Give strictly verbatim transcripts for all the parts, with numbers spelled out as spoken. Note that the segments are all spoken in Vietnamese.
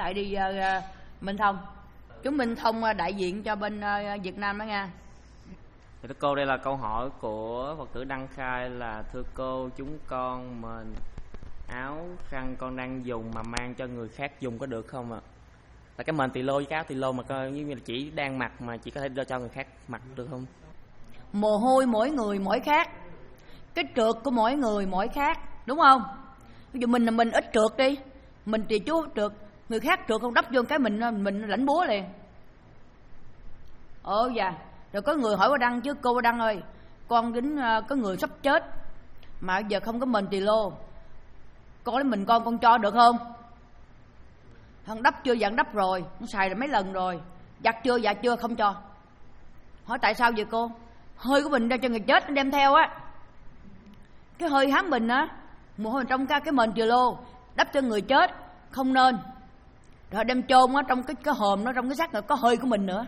lại đi uh, Minh Thông. Chú Minh Thông uh, đại diện cho bên uh, Việt Nam đó nha. Thưa cô, đây là câu hỏi của Phật tử đăng khai là: thưa cô, chúng con mền áo khăn con đang dùng mà mang cho người khác dùng có được không ạ? À? Là cái mền tỳ lô với cái áo tỳ lô mà coi như là chỉ đang mặc mà chỉ có thể đưa cho người khác mặc được không? Mồ hôi mỗi người mỗi khác, cái trượt của mỗi người mỗi khác, đúng không? Ví dụ mình là mình ít trượt đi, mình thì chú trượt, người khác trượt không đắp vô cái mình mình lãnh búa liền. Ồ dạ. Rồi có người hỏi Ba Đăng chứ: cô Ba Đăng ơi, con đến có người sắp chết mà giờ không có mền tỳ lô, con lấy mình con con cho được không? Thằng đắp chưa? Dặn đắp rồi, nó xài rồi mấy lần rồi. Giặt chưa? Dạ chưa, không cho. Hỏi tại sao vậy cô? Hơi của mình đem cho người chết nó đem theo á, cái hơi hám mình á, mồ hôi trong cái cái mền tỳ lô đắp cho người chết không nên. Rồi đem chôn á trong cái cái hòm nó, trong cái xác có hơi của mình nữa,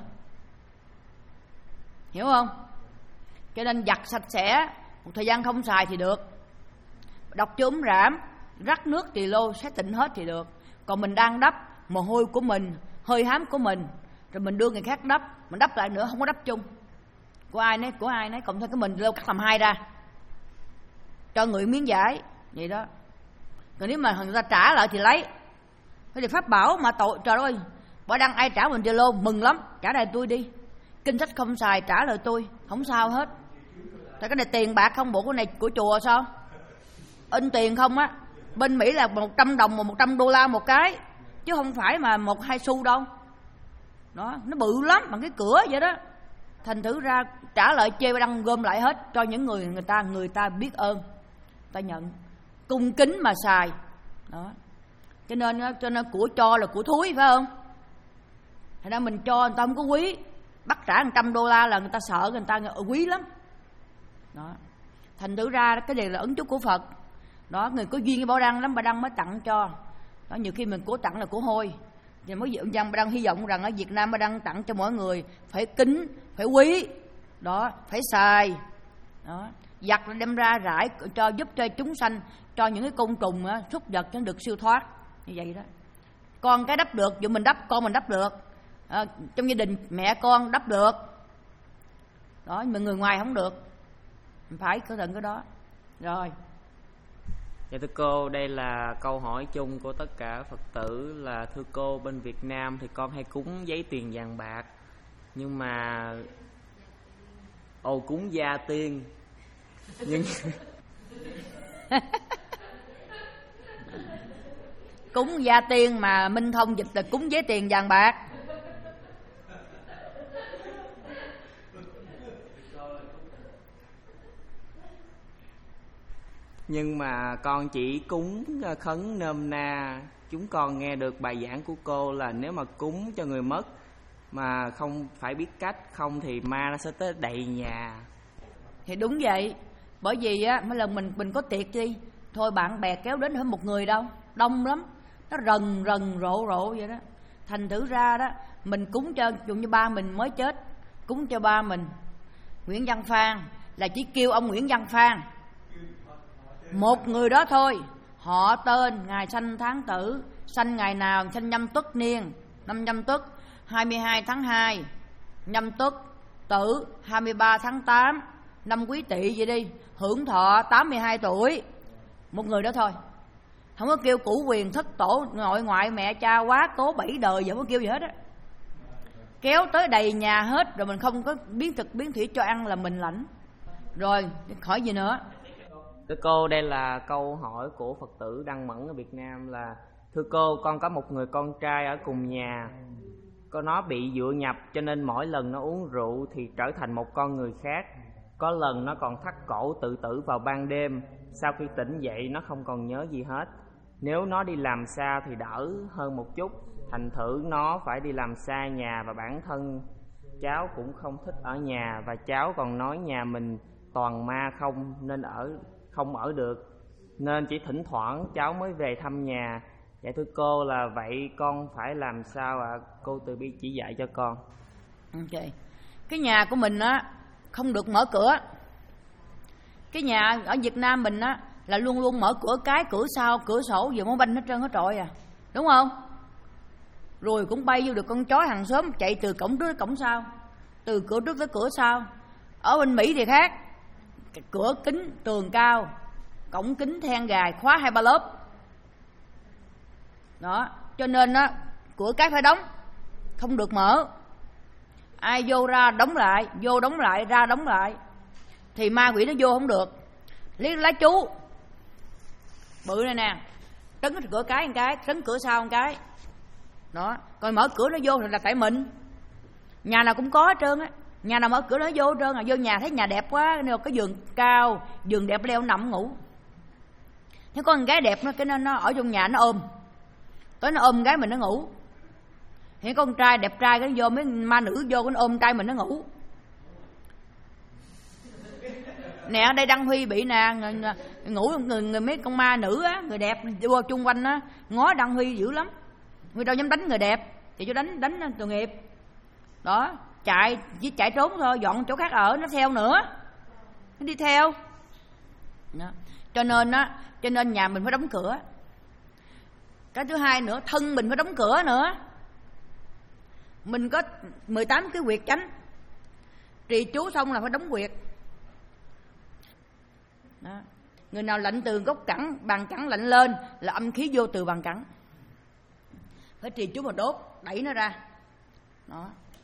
hiểu không? Cho nên giặt sạch sẽ một thời gian không xài thì được. Đọc chớm rảm rắc nước tỳ lô sẽ tịnh hết thì được. Còn mình đang đắp mồ hôi của mình, hơi hám của mình, rồi mình đưa người khác đắp, mình đắp lại nữa, không có đắp chung. Của ai nấy, của ai nấy, cộng thêm cái mình tỳ lô cắt làm hai ra, cho người miếng vải vậy đó. Còn nếu mà người ta trả lại thì lấy. Thế thì pháp bảo mà tội, trời ơi, Ba Đăng ai trả mình tỳ lô mừng lắm, trả lại tôi đi. Kinh sách không xài trả lời tôi, không sao hết. Tại cái này tiền bạc không, bộ cái này của chùa sao? In tiền không á. Bên Mỹ là một trăm đồng mà một trăm đô la một cái, chứ không phải mà một hai xu đâu. Đó, nó bự lắm, bằng cái cửa vậy đó. Thành thử ra trả lại chê Ba Đăng gom lại hết cho những người người ta người ta biết ơn, ta nhận, cung kính mà xài. Đó. Cho nên cho nên của cho là của thúi, phải không? Thành ra mình cho người ta không có quý, bắt trả một trăm đô la là người ta sợ, người ta quý lắm. Đó. Thành thử ra cái này là ấn chúc của Phật. Đó, người có duyên với Ba Đăng lắm, Ba Đăng mới tặng cho. Đó, nhiều khi mình của tặng là của hôi. Thì mới dựng rằng Ba Đăng hy vọng rằng ở Việt Nam Ba Đăng tặng cho mọi người phải kính, phải quý. Đó, phải xài. Đó, giặt đem ra rải cho giúp cho chúng sanh, cho những cái côn trùng á, súc vật nó được siêu thoát. Như vậy đó. Con cái đắp được, dù mình đắp, con mình đắp được. À, trong gia đình mẹ con đắp được. Đó, mà người ngoài không được. Mình phải cẩn thận cái đó. Rồi. Dạ thưa cô, đây là câu hỏi chung của tất cả Phật tử là: thưa cô, bên Việt Nam thì con hay cúng giấy tiền vàng bạc, nhưng mà ồ cúng gia tiên, nhưng cúng gia tiên mà Minh Thông dịch là cúng giấy tiền vàng bạc. Nhưng mà con chỉ cúng khấn nôm na. Chúng con nghe được bài giảng của cô là nếu mà cúng cho người mất mà không phải biết cách, không thì ma nó sẽ tới đầy nhà. Thì đúng vậy. Bởi vì á, mỗi lần mình mình có tiệc đi, thôi bạn bè kéo đến hơn một người đâu, đông lắm, nó rần rần rộ rộ vậy đó. Thành thử ra đó, mình cúng cho, dụ như ba mình mới chết, cúng cho ba mình Nguyễn Văn Phan, là chỉ kêu ông Nguyễn Văn Phan, một người đó thôi, họ tên, ngày sanh tháng tử, sanh ngày nào, sanh nhâm tuất niên, năm nhâm tuất hai mươi hai tháng hai, nhâm tuất tử hai mươi ba tháng tám, năm Quý Tỵ vậy đi, hưởng thọ tám mươi hai tuổi. Một người đó thôi. Không có kêu cửu quyền thất tổ nội ngoại mẹ cha quá cố bảy đời, vậy không có kêu gì hết á. Kéo tới đầy nhà hết, rồi mình không có biến thực biến thủy cho ăn là mình lãnh. Rồi, khỏi gì nữa. Thưa cô, đây là câu hỏi của Phật tử Đăng Mẫn ở Việt Nam là: thưa cô, con có một người con trai ở cùng nhà. Con nó bị dựa nhập cho nên mỗi lần nó uống rượu thì trở thành một con người khác. Có lần nó còn thắt cổ tự tử vào ban đêm. Sau khi tỉnh dậy nó không còn nhớ gì hết. Nếu nó đi làm xa thì đỡ hơn một chút. Thành thử nó phải đi làm xa nhà, và bản thân cháu cũng không thích ở nhà, và cháu còn nói nhà mình toàn ma không nên ở không ở được, nên chỉ thỉnh thoảng cháu mới về thăm nhà. Dạ thưa cô, là vậy con phải làm sao ạ? À? Cô từ bi chỉ dạy cho con. Ok. Cái nhà của mình á không được mở cửa. Cái nhà ở Việt Nam mình á là luôn luôn mở cửa cái, cửa sau, cửa sổ, vừa muốn banh hết trơn hết trọi à. Đúng không? Rồi cũng bay vô được con chó hàng xóm chạy từ cổng trước tới cổng sau, từ cửa trước tới cửa sau. Ở bên Mỹ thì khác, cửa kính tường cao, cổng kính then gài, khóa hai ba lớp. Đó, cho nên á cửa cái phải đóng, không được mở. Ai vô ra đóng lại, vô đóng lại, ra đóng lại. Thì ma quỷ nó vô không được. Lấy lá chú bự này nè, trấn cửa cái một cái, trấn cửa sau một cái. Đó, còn mở cửa nó vô thì là tại mình. Nhà nào cũng có hết trơn á, nhà nào mở cửa nó vô hết trơn à. Vô nhà thấy nhà đẹp quá, nên cái giường cao, giường đẹp leo nằm ngủ. Thế có con gái đẹp nó, cái nó, nó ở trong nhà nó ôm, tới nó ôm gái mình nó ngủ. Thế con trai đẹp trai cái vô, mấy ma nữ vô cái nó ôm trai mình nó ngủ. Nè ở đây Đăng Huy bị nè, ngủ người, người mấy con ma nữ á, người đẹp vô chung quanh á, ngó Đăng Huy dữ lắm. Huy đâu dám đánh người đẹp thì cho đánh đánh tội nghiệp. Đó, chạy chỉ chạy trốn thôi, dọn chỗ khác ở, nó theo nữa, nó đi theo. Đó. Cho nên á, cho nên nhà mình phải đóng cửa. Cái thứ hai nữa, thân mình phải đóng cửa nữa. Mình có mười tám cái huyệt chánh, trì chú xong là phải đóng huyệt. Đó. Người nào lạnh từ gốc cẳng, bàn cẳng lạnh lên là âm khí vô từ bàn cẳng, phải trì chú mà đốt, đẩy nó ra. Đó.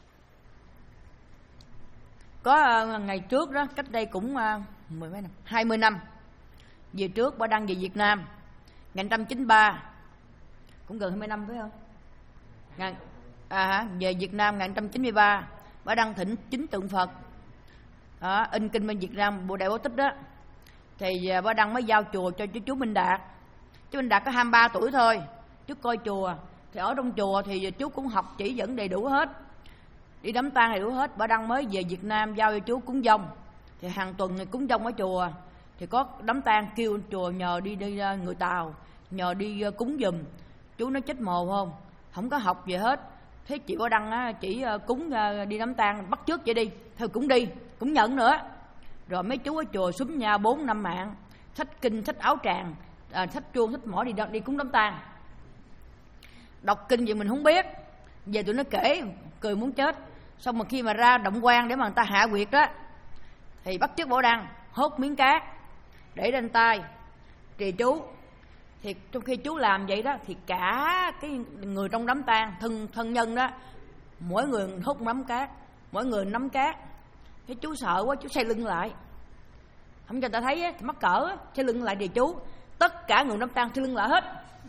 Có uh, ngày trước đó, cách đây cũng uh, mười mấy năm, hai mươi năm về trước, bà Đăng về Việt Nam ngày một trăm chín mươi ba, cũng gần hai mươi năm phải không? Ngày, à, về Việt Nam ngày một trăm chín mươi ba, bà Đăng thỉnh chính tượng Phật. Đó, in kinh bên Việt Nam Bộ Đại Bảo Tích đó, thì uh, bà Đăng mới giao chùa cho chú, chú Minh Đạt. Chú Minh Đạt có hai mươi ba tuổi thôi, chú coi chùa. Thì ở trong chùa thì chú cũng học chỉ dẫn đầy đủ hết, đi đám tang đầy đủ hết. Bà Đăng mới về Việt Nam giao cho chú cúng dông. Thì hàng tuần thì cúng dông ở chùa, thì có đám tang kêu chùa nhờ đi đi người Tàu, nhờ đi cúng giùm. Chú nói chết mồ không, không có học gì hết. Thế chị Bà Đăng á, chỉ cúng đi đám tang, bắt trước vậy đi, thôi cũng đi, cũng nhận nữa. Rồi mấy chú ở chùa xúm nhau bốn năm mạng, xách kinh, xách áo tràng, à, xách chuông, xách mỏ đi đi cúng đám tang. Đọc kinh gì mình không biết, về tụi nó kể cười muốn chết. Xong mà khi mà ra động quan để mà người ta hạ quyệt đó, thì bắt chước Bảo Đăng hốt miếng cát để lên tay trì chú. Thì trong khi chú làm vậy đó, thì cả cái người trong đám tang, thân thân nhân đó, mỗi người hút nắm cát, mỗi người nắm cát. Cái chú sợ quá, chú xoay lưng lại, không cho người ta thấy á, mắc cỡ, xoay lưng lại trì chú. Tất cả người đám tang xoay lưng lại hết.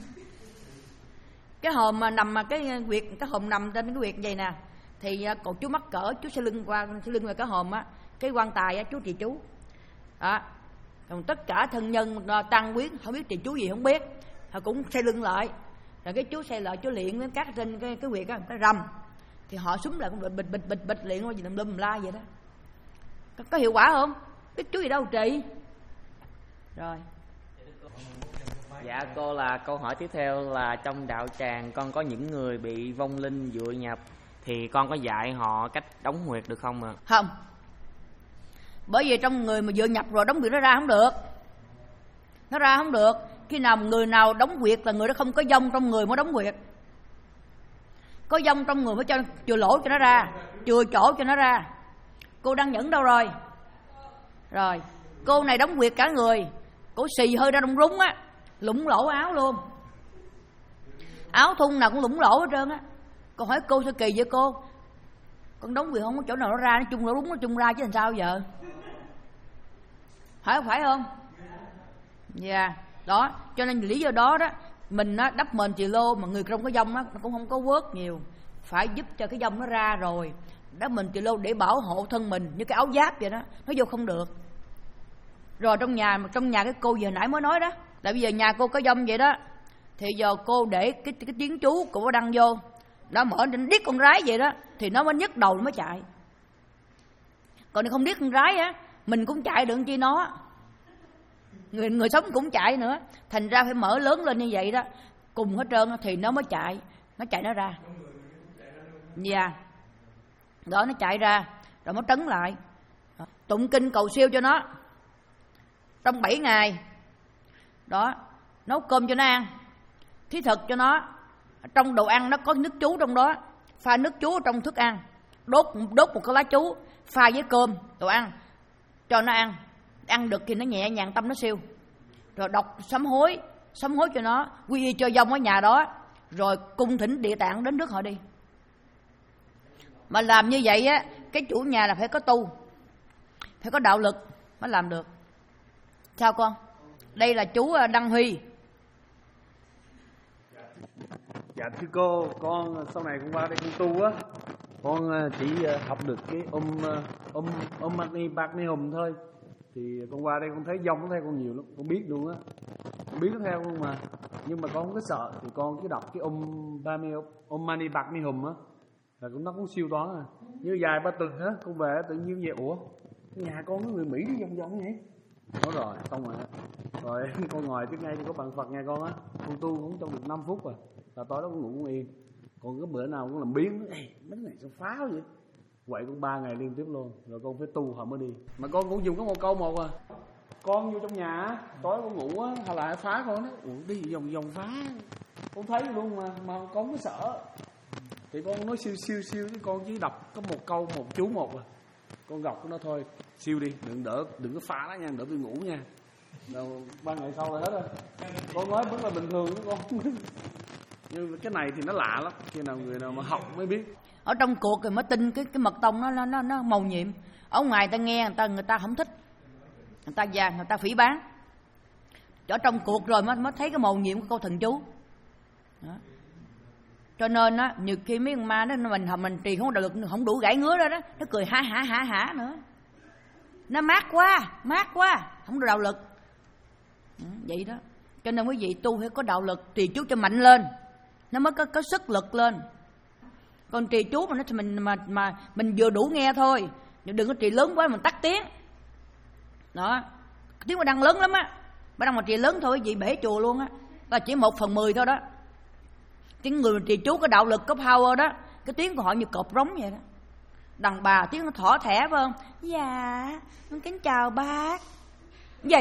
Cái hòm mà nằm mà cái quyệt, cái hòm nằm trên cái quyệt vậy nè, thì còn chú mắc cỡ, chú xoay lưng qua, xoay lưng qua cái hòm á, cái quan tài á, chú trì chú. Đó. Còn tất cả thân nhân tăng quyến không biết trì chú gì không biết, họ cũng xoay lưng lại. Rồi cái chú xoay lại, chú luyện đến các trên cái cái quyệt á, cái rầm, thì họ súng lại cũng bịch bịch bịch bịch bịch luyện qua gì lum lum la vậy đó. Có, có hiệu quả không? Biết chú gì đâu trì. Rồi. Dạ cô, là câu hỏi tiếp theo là trong đạo tràng con có những người bị vong linh dựa nhập, thì con có dạy họ cách đóng huyệt được không ạ? À? Không. Bởi vì trong người mà dựa nhập rồi đóng huyệt nó ra không được. Nó ra không được. Khi nào người nào đóng huyệt là người đó không có vong trong người mới đóng huyệt. Có vong trong người mới cho chừa lỗ cho nó ra, chừa chỗ cho nó ra. Cô đang nhẫn đâu rồi? Rồi, cô này đóng huyệt cả người, cô xì hơi ra đông rúng á, lủng lỗ áo luôn, áo thun nào cũng lủng lỗ hết trơn á. Con hỏi cô sao kỳ vậy cô? Con đóng huyệt không có chỗ nào nó ra, nó chung lỗ đúng nó chung ra chứ làm sao giờ? Phải không phải không? Dạ yeah. Đó, cho nên lý do đó đó, mình á, đắp mền chì lô mà người trong có vong á, nó cũng không có vớt nhiều, phải giúp cho cái vong nó ra rồi đắp mền chì lô để bảo hộ thân mình, như cái áo giáp vậy đó, nó vô không được. Rồi trong nhà, trong nhà cái cô vừa nãy mới nói đó, là bây giờ nhà cô có vong vậy đó, thì giờ cô để cái cái tiếng chú của Bảo Đăng vô, nó mở đến điếc con rái vậy đó, thì nó mới nhấc đầu nó mới chạy. Còn nếu không điếc con rái á, mình cũng chạy được chi nó, người người sống cũng chạy nữa, thành ra phải mở lớn lên như vậy đó, cùng hết trơn thì nó mới chạy, nó chạy nó ra. Dạ yeah. Đó, nó chạy ra rồi mới trấn lại, tụng kinh cầu siêu cho nó trong bảy ngày đó, nấu cơm cho nó ăn, thí thực cho nó, Trong đồ ăn nó có nước chú trong đó, pha nước chú trong thức ăn, đốt đốt một cái lá chú pha với cơm đồ ăn cho nó ăn, ăn được thì nó nhẹ nhàng tâm nó siêu. Rồi đọc sám hối, sám hối cho nó, quy y cho dông ở nhà đó, rồi cung thỉnh Địa Tạng đến nước họ đi. Mà làm như vậy á, cái chủ nhà là phải có tu, phải có đạo lực mới làm được. Sao con? Đây là chú Đăng Huy. Dạ thưa cô, con sau này con qua đây con tu á, con chỉ học được cái Om Om Om Mani Padme Hum thôi. Thì con qua đây con thấy dông nó theo con nhiều lắm, con biết luôn á, con biết nó theo luôn mà. Nhưng mà con không có sợ, thì con cứ đọc cái Om Mani Om Mani Padme Hum á, là cũng nó cũng siêu toán à. Như vài ba tuần á, con về tự nhiên về, ủa nhà con có người Mỹ đi vòng vòng vậy. Đó rồi, xong rồi rồi con ngồi trước ngay thì có bàn Phật nghe con á, con tu cũng trong được năm phút rồi, là tối đó con ngủ con yên. Còn cái bữa nào con làm biến, ê mấy này sao pháo vậy, quậy con ba ngày liên tiếp luôn, rồi con phải tu họ mới đi. Mà con cũng dùng có một câu một à, con vô trong nhà á, tối con ngủ á, hay là phá con nói, ủa đi vòng vòng phá, con thấy luôn mà mà con không có sợ. Thì con nói siêu siêu siêu chứ con chỉ đọc có một câu một chú một à, con đọc của nó thôi, siêu đi, đừng đỡ, đừng có phá nó nha, đỡ tôi ngủ nha. Rồi ba ngày sau là hết rồi. Con nói vẫn là bình thường đó con. Nhưng cái này thì nó lạ lắm, khi nào người nào mà học mới biết. Ở trong cuộc rồi mới tin cái cái mật tông nó nó nó mầu nhiệm. Ở ngoài ta nghe người ta người ta không thích, người ta già người ta phỉ báng. Ở trong cuộc rồi mới mới thấy cái mầu nhiệm của câu thần chú. Đó. Cho nên á, nhiều khi mấy con ma đó mình mình trì không được, không đủ gãy ngứa đó đó, nó cười hả hả hả hả nữa. Nó mát quá, mát quá, không được đạo lực. Ừ, vậy đó. Cho nên quý vị tu phải có đạo lực, trì chú cho mạnh lên, nó mới có có sức lực lên. Còn trì chú mà nó mình mà mà mình vừa đủ nghe thôi, đừng có trì lớn quá mình tắt tiếng. Đó, tiếng mà đăng lớn lắm á, mà đăng mà trì lớn thôi quý vị bể chùa luôn á, là chỉ một phần mười thôi đó. Tiếng người trì chú có đạo lực, có power đó, cái tiếng của họ như cọp rống vậy đó. Đàn bà tiếng nó thỏ thẻ phải không? Dạ, con kính chào bác. Gì?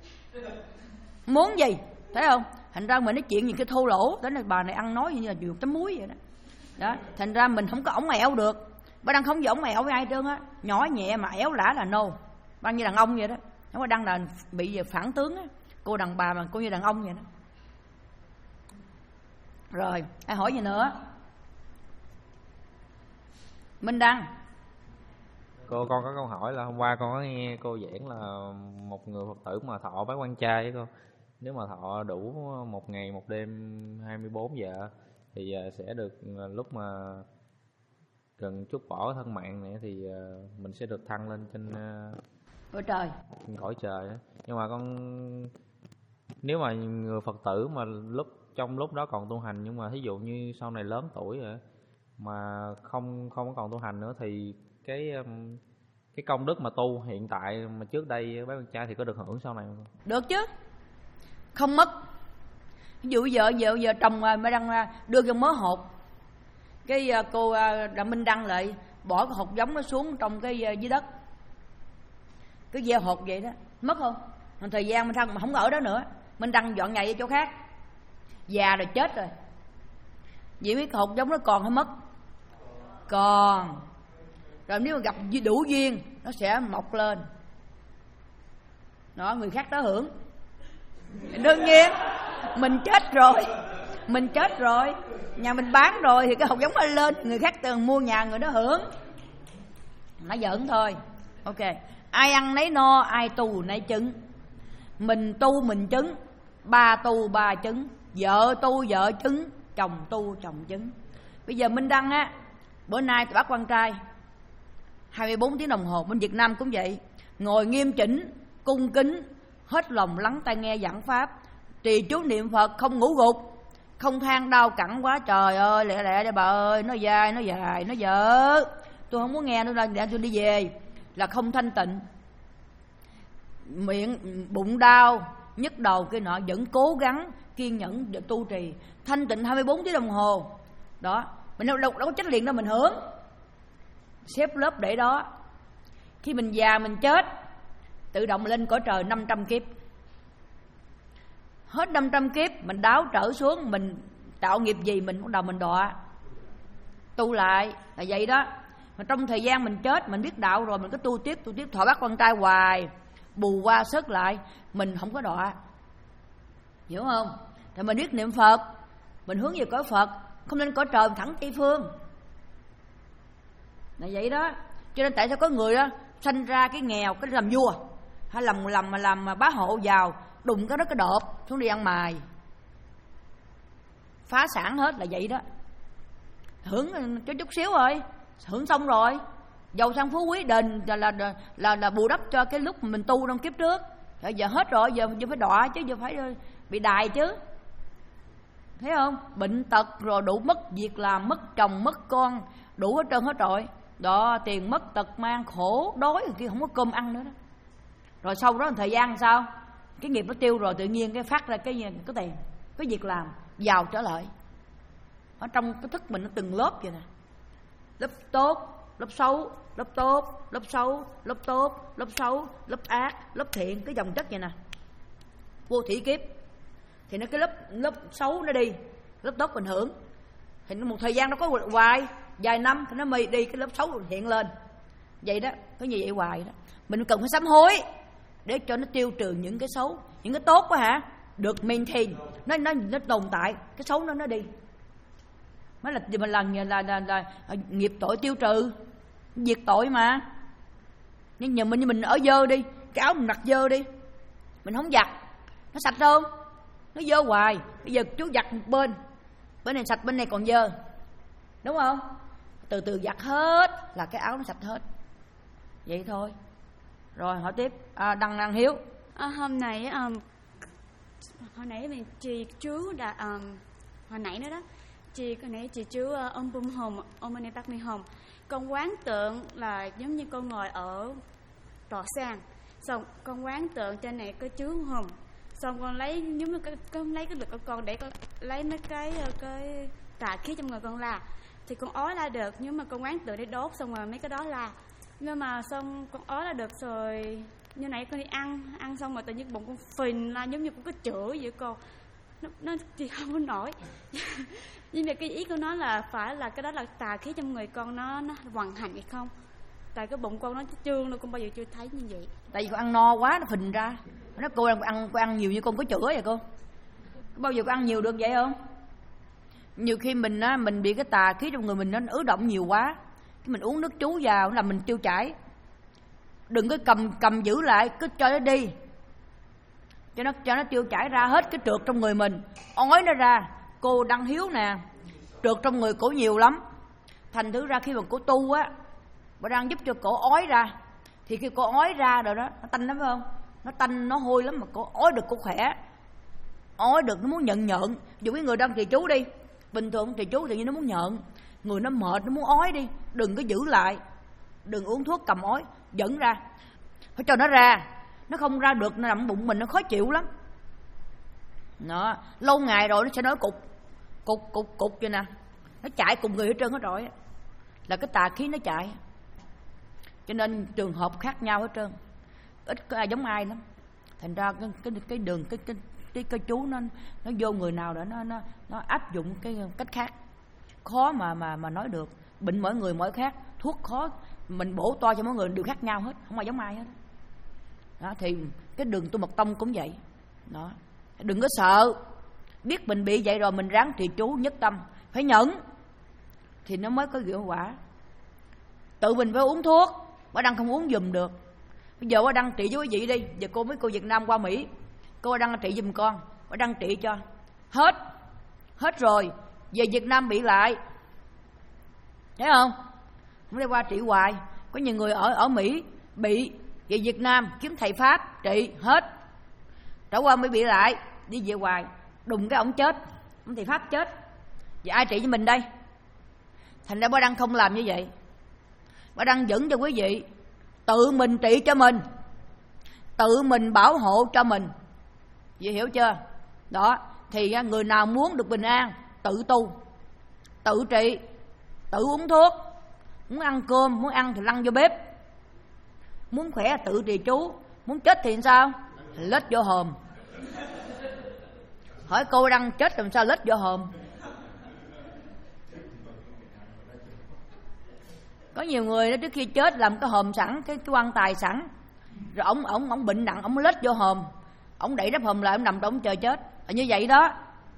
Muốn gì? Thấy không? Thành ra mình nói chuyện những cái thô lỗ, đến là bà này ăn nói như là vừa tấm muối vậy đó. Đó, thành ra mình không có ổng ẻo được. Bà đang không có ổng ẻo với ai trơn á, nhỏ nhẹ mà ẻo lả là no. Bao như đàn ông vậy đó. Nó có đang là bị phản tướng á. Cô đàn bà mà cô như đàn ông vậy đó. Rồi, ai hỏi gì nữa? Minh Đăng. Cô con có câu hỏi là hôm qua con có nghe cô giảng là một người Phật tử mà thọ bái quan trai với cô, nếu mà thọ đủ một ngày một đêm hai mươi bốn giờ thì sẽ được, lúc mà gần chút bỏ thân mạng này thì mình sẽ được thăng lên trên cõi trời. Trên cõi trời. Nhưng mà con, nếu mà người Phật tử mà lúc trong lúc đó còn tu hành, nhưng mà thí dụ như sau này lớn tuổi rồi mà không không còn tu hành nữa thì cái cái công đức mà tu hiện tại mà trước đây bái quan trai thì có được hưởng sau này không? Được chứ, không mất. Ví dụ giờ giờ giờ chồng mới đăng đưa cho mớ hột, cái cô đã Minh Đăng lại bỏ cái hột giống nó xuống trong cái dưới đất, cứ gieo hột vậy đó, mất không? Một thời gian mình thân mà không ở đó nữa, Minh Đăng dọn nhà đi chỗ khác, già rồi chết rồi. Vậy biết hột giống nó còn hay mất? Còn. Rồi nếu mà gặp đủ duyên nó sẽ mọc lên. Đó, người khác đó hưởng. Đương nhiên mình chết rồi, mình chết rồi, nhà mình bán rồi thì cái hột giống nó lên, người khác từng mua nhà người đó hưởng. Nó giỡn thôi. Ok. Ai ăn nấy no, ai tu nấy chứng. Mình tu mình chứng, ba tu ba chứng, vợ tu vợ chứng, chồng tu chồng chứng. Bây giờ Minh Đăng á, bữa nay tôi bắt quan trai hai mươi bốn tiếng đồng hồ, bên Việt Nam cũng vậy, ngồi nghiêm chỉnh, cung kính, hết lòng lắng tai nghe giảng pháp, trì chú niệm Phật, không ngủ gục, không than đau cẳng quá. Trời ơi, lẹ lẹ đi bà ơi, nó dài, nó dài, nó dở, tôi không muốn nghe nữa, để tôi đi về. Là không thanh tịnh, miệng bụng đau, nhức đầu kia nọ, vẫn cố gắng kiên nhẫn để tu trì thanh tịnh hai mươi bốn tiếng đồng hồ. Đó, mình đâu, đâu, đâu có chết liền đâu, mình hưởng, xếp lớp để đó. Khi mình già mình chết, tự động lên cõi trời năm trăm kiếp. Hết năm trăm kiếp mình đáo trở xuống, mình tạo nghiệp gì mình bắt đầu mình đọa. Tu lại là vậy đó. Mà trong thời gian mình chết, mình biết đạo rồi, mình cứ tu tiếp, tu tiếp thọ bát quan trai hoài, bù qua sức lại, mình không có đọa. Hiểu không? Thì mình biết niệm Phật, mình hướng về cõi Phật, không nên cõi trời thẳng Tây phương. Là vậy đó. Cho nên tại sao có người đó sanh ra cái nghèo, cái làm vua, hay làm làm mà làm mà bá hộ vào, đụng cái đó cái đột xuống đi ăn mài, phá sản hết, là vậy đó. Hưởng cho chút xíu rồi, hưởng xong rồi, giàu sang phú quý đền là là, là là là bù đắp cho cái lúc mình tu trong kiếp trước. Rồi giờ hết rồi, giờ giờ phải đọa chứ, giờ phải bị đài chứ. Thấy không? Bệnh tật rồi đủ, mất việc làm, mất chồng, mất con, đủ hết trơn hết rồi. Đó, tiền mất tật mang, khổ đói rồi kia, không có cơm ăn nữa đó. Rồi sau đó một thời gian sao? Cái nghiệp nó tiêu rồi, tự nhiên cái phát ra cái cái tiền, cái việc làm, giàu trở lại. Ở trong cái thức mình nó từng lớp vậy nè. Lớp tốt, lớp xấu, lớp tốt, lớp xấu, lớp tốt, lớp xấu, lớp ác, lớp thiện, cái dòng chất vậy nè. Vô thủy kiếp. Thì nó cái lớp lớp xấu nó đi, lớp tốt mình hưởng. Thì một thời gian nó có hoài, vài năm thì nó mì đi, cái lớp xấu hiện lên. Vậy đó, có như vậy hoài đó. Mình cần phải sám hối để cho nó tiêu trừ những cái xấu. Những cái tốt quá hả, được maintain, nó nó nó tồn tại, cái xấu nó nó đi. Mới là mình là, là, là, là, là nghiệp tội tiêu trừ, diệt tội mà. Nhưng giờ mình mình ở dơ đi, cái áo mình mặc dơ đi, mình không giặt, nó sạch không? Nó dơ hoài. Bây giờ chú giặt một bên, bên này sạch, bên này còn dơ, đúng không? Từ từ giặt hết là cái áo nó sạch hết. Vậy thôi. Rồi hỏi tiếp. à, Đăng Năng Hiếu. À, hôm nay um, hồi nãy mình chị chú đã um, hồi nãy nữa đó, chị hồi nãy chị chú uh, ông Bum Hồng, ông Mani Padme Hồng, con quán tượng là giống như con ngồi ở tòa sang, xong con quán tượng trên này có chướng hồng, xong con lấy giống như con lấy cái lực của con để con lấy mấy cái cái tà khí trong người con la, thì con ói la được, nhưng mà con quán tượng để đốt xong rồi mấy cái đó la, nhưng mà xong con ói la được rồi. Như nãy con đi ăn ăn xong rồi tự nhiên bụng con phình la, giống như con có chữa vậy con, nó nó thì không có nổi. Nhưng mà cái ý của nó là phải là cái đó là tà khí trong người con nó nó vận hành hay không? Tại cái bụng con nó trương luôn, con bao giờ chưa thấy như vậy. Tại vì con ăn no quá nó phình ra. Nó cô ăn ăn cô ăn nhiều như con có chữa vậy cô? Bao giờ con ăn nhiều được vậy không? Nhiều khi mình á, mình bị cái tà khí trong người mình nó ứ động nhiều quá, cái mình uống nước chú vào là mình tiêu chảy. Đừng có cầm cầm giữ lại, cứ cho nó đi, cho nó cho nó tiêu chảy ra hết cái trượt trong người mình, ói nó ra. Cô Đăng Hiếu nè, trượt trong người cổ nhiều lắm, thành thử ra khi mà cổ tu á, bà đang giúp cho cổ ói ra, thì khi cổ ói ra rồi đó, nó tanh lắm phải không? Nó tanh, nó hôi lắm, mà cổ ói được cổ khỏe, ói được nó muốn nhận nhận. Dù cái người đang trì chú đi, bình thường trì chú tự nhiên nó muốn nhận, người nó mệt, nó muốn ói đi, đừng có giữ lại, đừng uống thuốc cầm ói, dẫn ra, phải cho nó ra. Nó không ra được, nó nằm bụng mình nó khó chịu lắm. Đó, lâu ngày rồi nó sẽ nói cục cục cục cục vậy nè, nó chạy cùng người hết trơn hết rồi, là cái tà khí nó chạy. Cho nên trường hợp khác nhau hết trơn, ít có ai giống ai lắm. Thành ra cái cái cái đường cái cái cái, cái chú nó nó vô người nào đó nó nó nó áp dụng cái cách khác, khó mà mà mà nói được. Bệnh mỗi người mỗi khác, thuốc khó mình bổ to cho mỗi người đều khác nhau hết, không ai giống ai hết. Đó, thì cái đường tu mật tông cũng vậy. Đó, đừng có sợ, biết mình bị vậy rồi mình ráng trì chú nhất tâm, phải nhẫn thì nó mới có hiệu quả. Tự mình phải uống thuốc, bà Đăng không uống giùm được. Bây giờ bà Đăng trị với quý vị đi, giờ cô mấy cô Việt Nam qua Mỹ, cô bà Đăng trị giùm con, bà Đăng trị cho hết, hết rồi về Việt Nam bị lại, thấy không? Không đi qua trị hoài. Có nhiều người ở ở Mỹ bị về Việt Nam kiếm thầy Pháp trị hết, trở qua mới bị lại, đi về hoài, đùng cái ổng chết, ông thầy Pháp chết, vậy ai trị cho mình đây? Thành ra bà Đăng không làm như vậy. Bà Đăng dẫn cho quý vị tự mình trị cho mình, tự mình bảo hộ cho mình, vậy hiểu chưa? Đó, thì người nào muốn được bình an tự tu, tự trị, tự uống thuốc. Muốn ăn cơm, muốn ăn thì lăn vô bếp, muốn khỏe tự trì chú, muốn chết thì sao? Lết vô hòm. Hỏi cô Đăng chết làm sao lết vô hòm? Có nhiều người đó trước khi chết làm cái hòm sẵn, cái, cái quan tài sẵn, rồi ông ông ông bệnh nặng, ông lết vô hòm, ông đẩy nắp hòm lại, ông nằm đó ông chờ chết. Ở như vậy đó,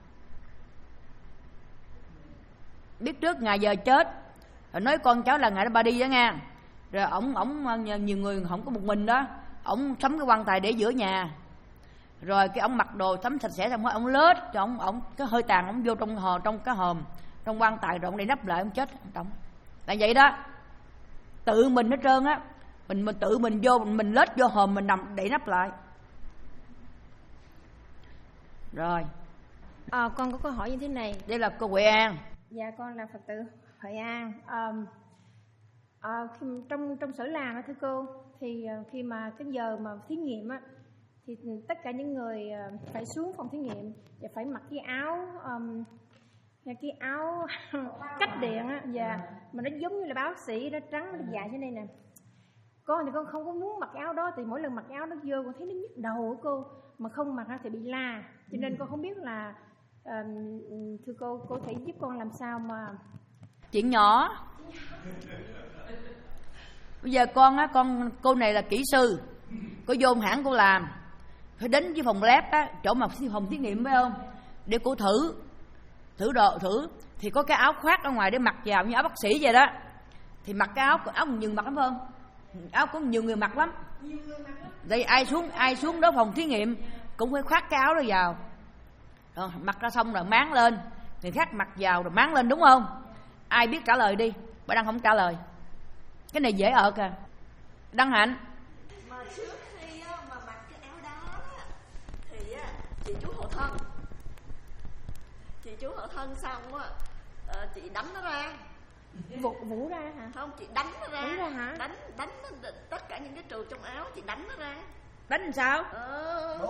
biết trước ngày giờ chết, rồi nói con cháu là ngày đó ba đi đó nha. Rồi ổng ổng nhiều người không có một mình đó, ổng sắm cái quan tài để giữa nhà, rồi cái ông mặc đồ sắm sạch sẽ xong rồi ông lết cho ông ông cái hơi tàn ông vô trong hồ, trong cái hòm, trong quan tài, rồi ông để nắp lại ông chết trong. Là vậy đó, tự mình hết trơn á, mình mình tự mình vô mình, mình lết vô hòm, mình nằm để nắp lại. Rồi à, con có câu hỏi như thế này. Đây là cô Huệ An. Dạ, con là Phật tử Huệ An. à, à, khi, trong trong sở làng á thưa cô, thì khi mà cái giờ mà thí nghiệm á, thì tất cả những người phải xuống phòng thí nghiệm và phải mặc cái áo um, cái áo cách điện á, và mà nó giống như là bác sĩ, nó trắng, nó dài thế này nè. Con thì con không có muốn mặc áo đó, thì mỗi lần mặc áo nó vô con thấy nó nhức đầu của cô, mà không mặc ra thì bị la, cho nên con không biết là um, thưa cô cô thể giúp con làm sao mà. Chuyện nhỏ. Bây giờ con á, con cô này là kỹ sư, cô vô hãng cô làm, phải đến cái phòng lab á, chỗ mà phòng thí nghiệm phải không, để cô thử thử đồ thử, thì có cái áo khoác ở ngoài để mặc vào như áo bác sĩ vậy đó, thì mặc cái áo áo còn nhiều mặc lắm phải không, áo có nhiều người mặc lắm. Vậy ai xuống ai xuống đó phòng thí nghiệm cũng phải khoác cái áo đó vào, rồi mặc ra xong rồi máng lên, người khác mặc vào rồi máng lên, đúng không? Ai biết trả lời đi, bà Đăng không trả lời, cái này dễ ợt à. Đăng Hạnh. Mà trước khi á, mà mặc cái áo đó á, thì á, chị chú hộ thân chị chú hộ thân xong á, ờ, chị đánh nó ra. Vũ, vũ ra hả? Không, chị đánh nó ra. Đánh ra hả? Đánh, đánh nó, tất cả những cái trừ trong áo chị đánh nó ra. Đánh làm sao? Ờ.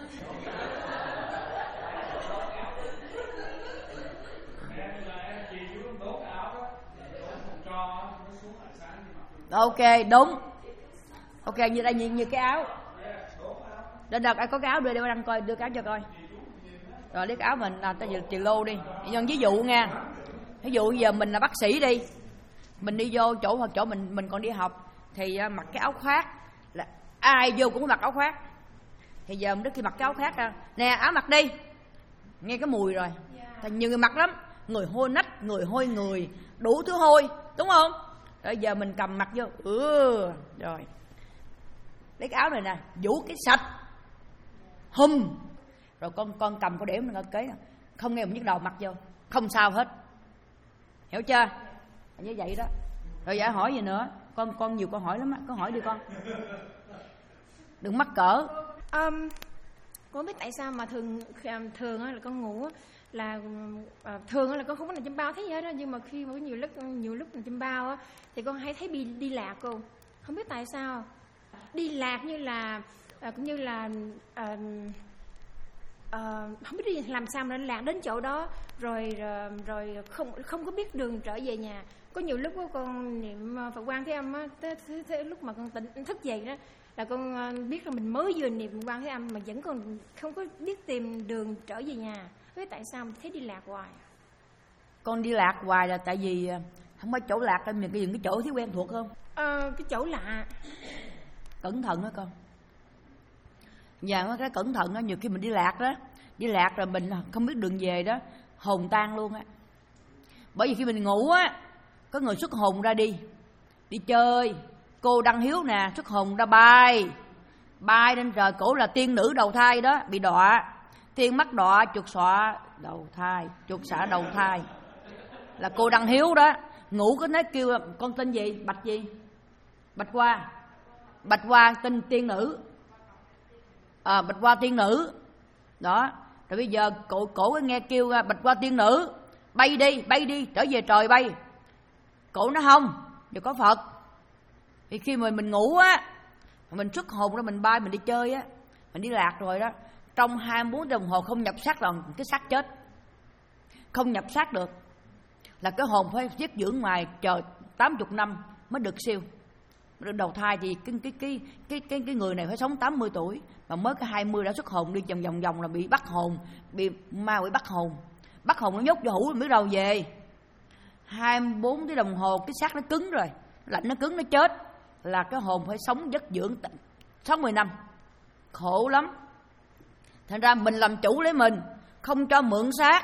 Ok, đúng. Ok, như đây như, như cái áo. Đến đợt ai có cái áo đưa, đưa Đăng coi, đưa cái áo cho coi. Rồi lấy cái áo mình là ta giờ chị lô đi. Nhân ví dụ nha. Ví dụ giờ mình là bác sĩ đi, mình đi vô chỗ hoặc chỗ mình mình còn đi học thì mặc cái áo khoác, là ai vô cũng mặc áo khoác. Thì giờ mình khi mặc cái áo khoác ra, nè áo mặc đi. Nghe cái mùi rồi. Thì nhiều người mặc lắm, người hôi nách, người hôi người, đủ thứ hôi, đúng không? Rồi giờ mình cầm mặc vô, ừ, rồi lấy cái áo này nè, vũ cái sạch, hum, rồi con con cầm con đẻo mình kế, không nghe một nhức đầu mặc vô, không sao hết, hiểu chưa? Như vậy đó. Rồi giờ hỏi gì nữa? Con con nhiều câu hỏi lắm á, con hỏi đi con, đừng mắc cỡ. Um, con biết tại sao mà thường thường là con ngủ là uh, thường là con không có nằm châm bao thấy gì hết đó, nhưng mà khi mà có nhiều lúc nhiều lúc nằm châm bao á thì con hay thấy bị đi lạc. Cô không biết tại sao đi lạc, như là uh, cũng như là uh, uh, không biết đi làm sao mà lạc đến chỗ đó, rồi uh, rồi không không có biết đường trở về nhà. Có nhiều lúc đó con niệm Phật Quan Thế Âm á, tới, tới, tới lúc mà con tỉnh thức dậy đó là con biết là mình mới vừa niệm Quan Thế Âm mà vẫn còn không có biết tìm đường trở về nhà. Thế tại sao mình thấy đi lạc hoài? Con đi lạc hoài là tại vì không có chỗ lạc, mình cái cái chỗ thiếu quen thuộc không? Ờ, cái chỗ lạ. Cẩn thận đó con. Và cái cẩn thận đó, nhiều khi mình đi lạc đó, đi lạc rồi mình không biết đường về đó, hồn tan luôn á. Bởi vì khi mình ngủ á, có người xuất hồn ra đi, đi chơi. Cô Đăng Hiếu nè, xuất hồn ra bay, bay lên trời, cổ là tiên nữ đầu thai đó, bị đọa. Tiên mắt đọa, chuột xọa đầu thai, chuột xạ đầu thai. Là cô Đăng Hiếu đó, ngủ có nói kêu con tên gì? Bạch gì? Bạch Hoa. Bạch Hoa tên tiên nữ. À, Bạch Hoa tiên nữ. Đó, rồi bây giờ cổ cổ nghe kêu Bạch Hoa tiên nữ, bay đi, bay đi, trở về trời bay. Cổ nó không, giờ có Phật. Thì khi mà mình ngủ á, mình xuất hồn ra mình bay, mình đi chơi á, mình đi lạc rồi đó, trong hai mươi bốn đồng hồ không nhập xác là cái xác chết, không nhập xác được, là cái hồn phải giết dưỡng ngoài chờ tám mươi năm mới được siêu. Đầu thai thì cái cái cái cái cái cái người này phải sống tám mươi tuổi, mà mới cái hai mươi đã xuất hồn đi vòng vòng vòng là bị bắt hồn, bị ma quỷ bắt hồn, bắt hồn nó nhốt vô hũ, nó biết đâu về. Hai mươi bốn tiếng đồng hồ cái xác nó cứng rồi, lạnh nó cứng nó chết, là cái hồn phải sống giấc dưỡng sáu mươi năm, khổ lắm. Thành ra mình làm chủ lấy mình, không cho mượn xác,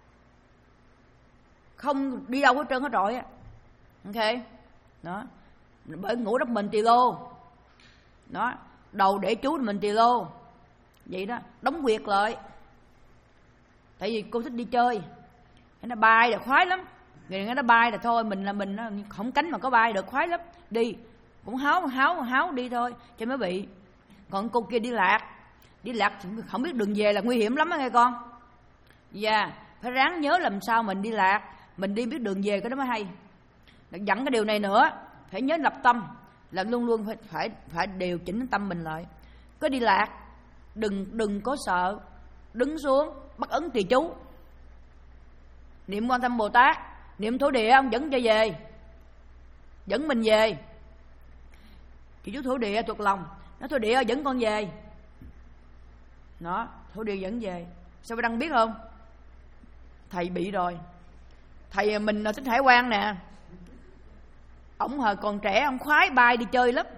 không đi đâu hết trơn hết trọi á. Ok, đó, bởi ngủ đắp mình tì lô, đó, đầu để chú mình tì lô, vậy đó, đóng quyệt lại. Tại vì cô thích đi chơi, nó bay là khoái lắm, người nó bay là thôi, mình là mình không cánh mà có bay được, khoái lắm, đi cũng háo háo háo đi thôi cho mới bị. Còn cô kia đi lạc, đi lạc không biết đường về là nguy hiểm lắm đó nghe con. Dạ, yeah, phải ráng nhớ làm sao mình đi lạc, mình đi biết đường về cái đó mới hay. Dặn cái điều này nữa, phải nhớ lập tâm, là luôn luôn phải phải phải điều chỉnh tâm mình lại. Có đi lạc, đừng đừng có sợ, đứng xuống bắt ấn trì chú, niệm Quan Tâm Bồ Tát, niệm thổ địa, ông dẫn cho về, dẫn mình về. Chị chú thổ địa thuộc lòng, nó thổ địa dẫn con về, nó thổ địa dẫn về. Sao đang biết không? Thầy bị rồi. Thầy mình là Thích Hải Quang nè, ổng hồi còn trẻ ông khoái bay đi chơi lắm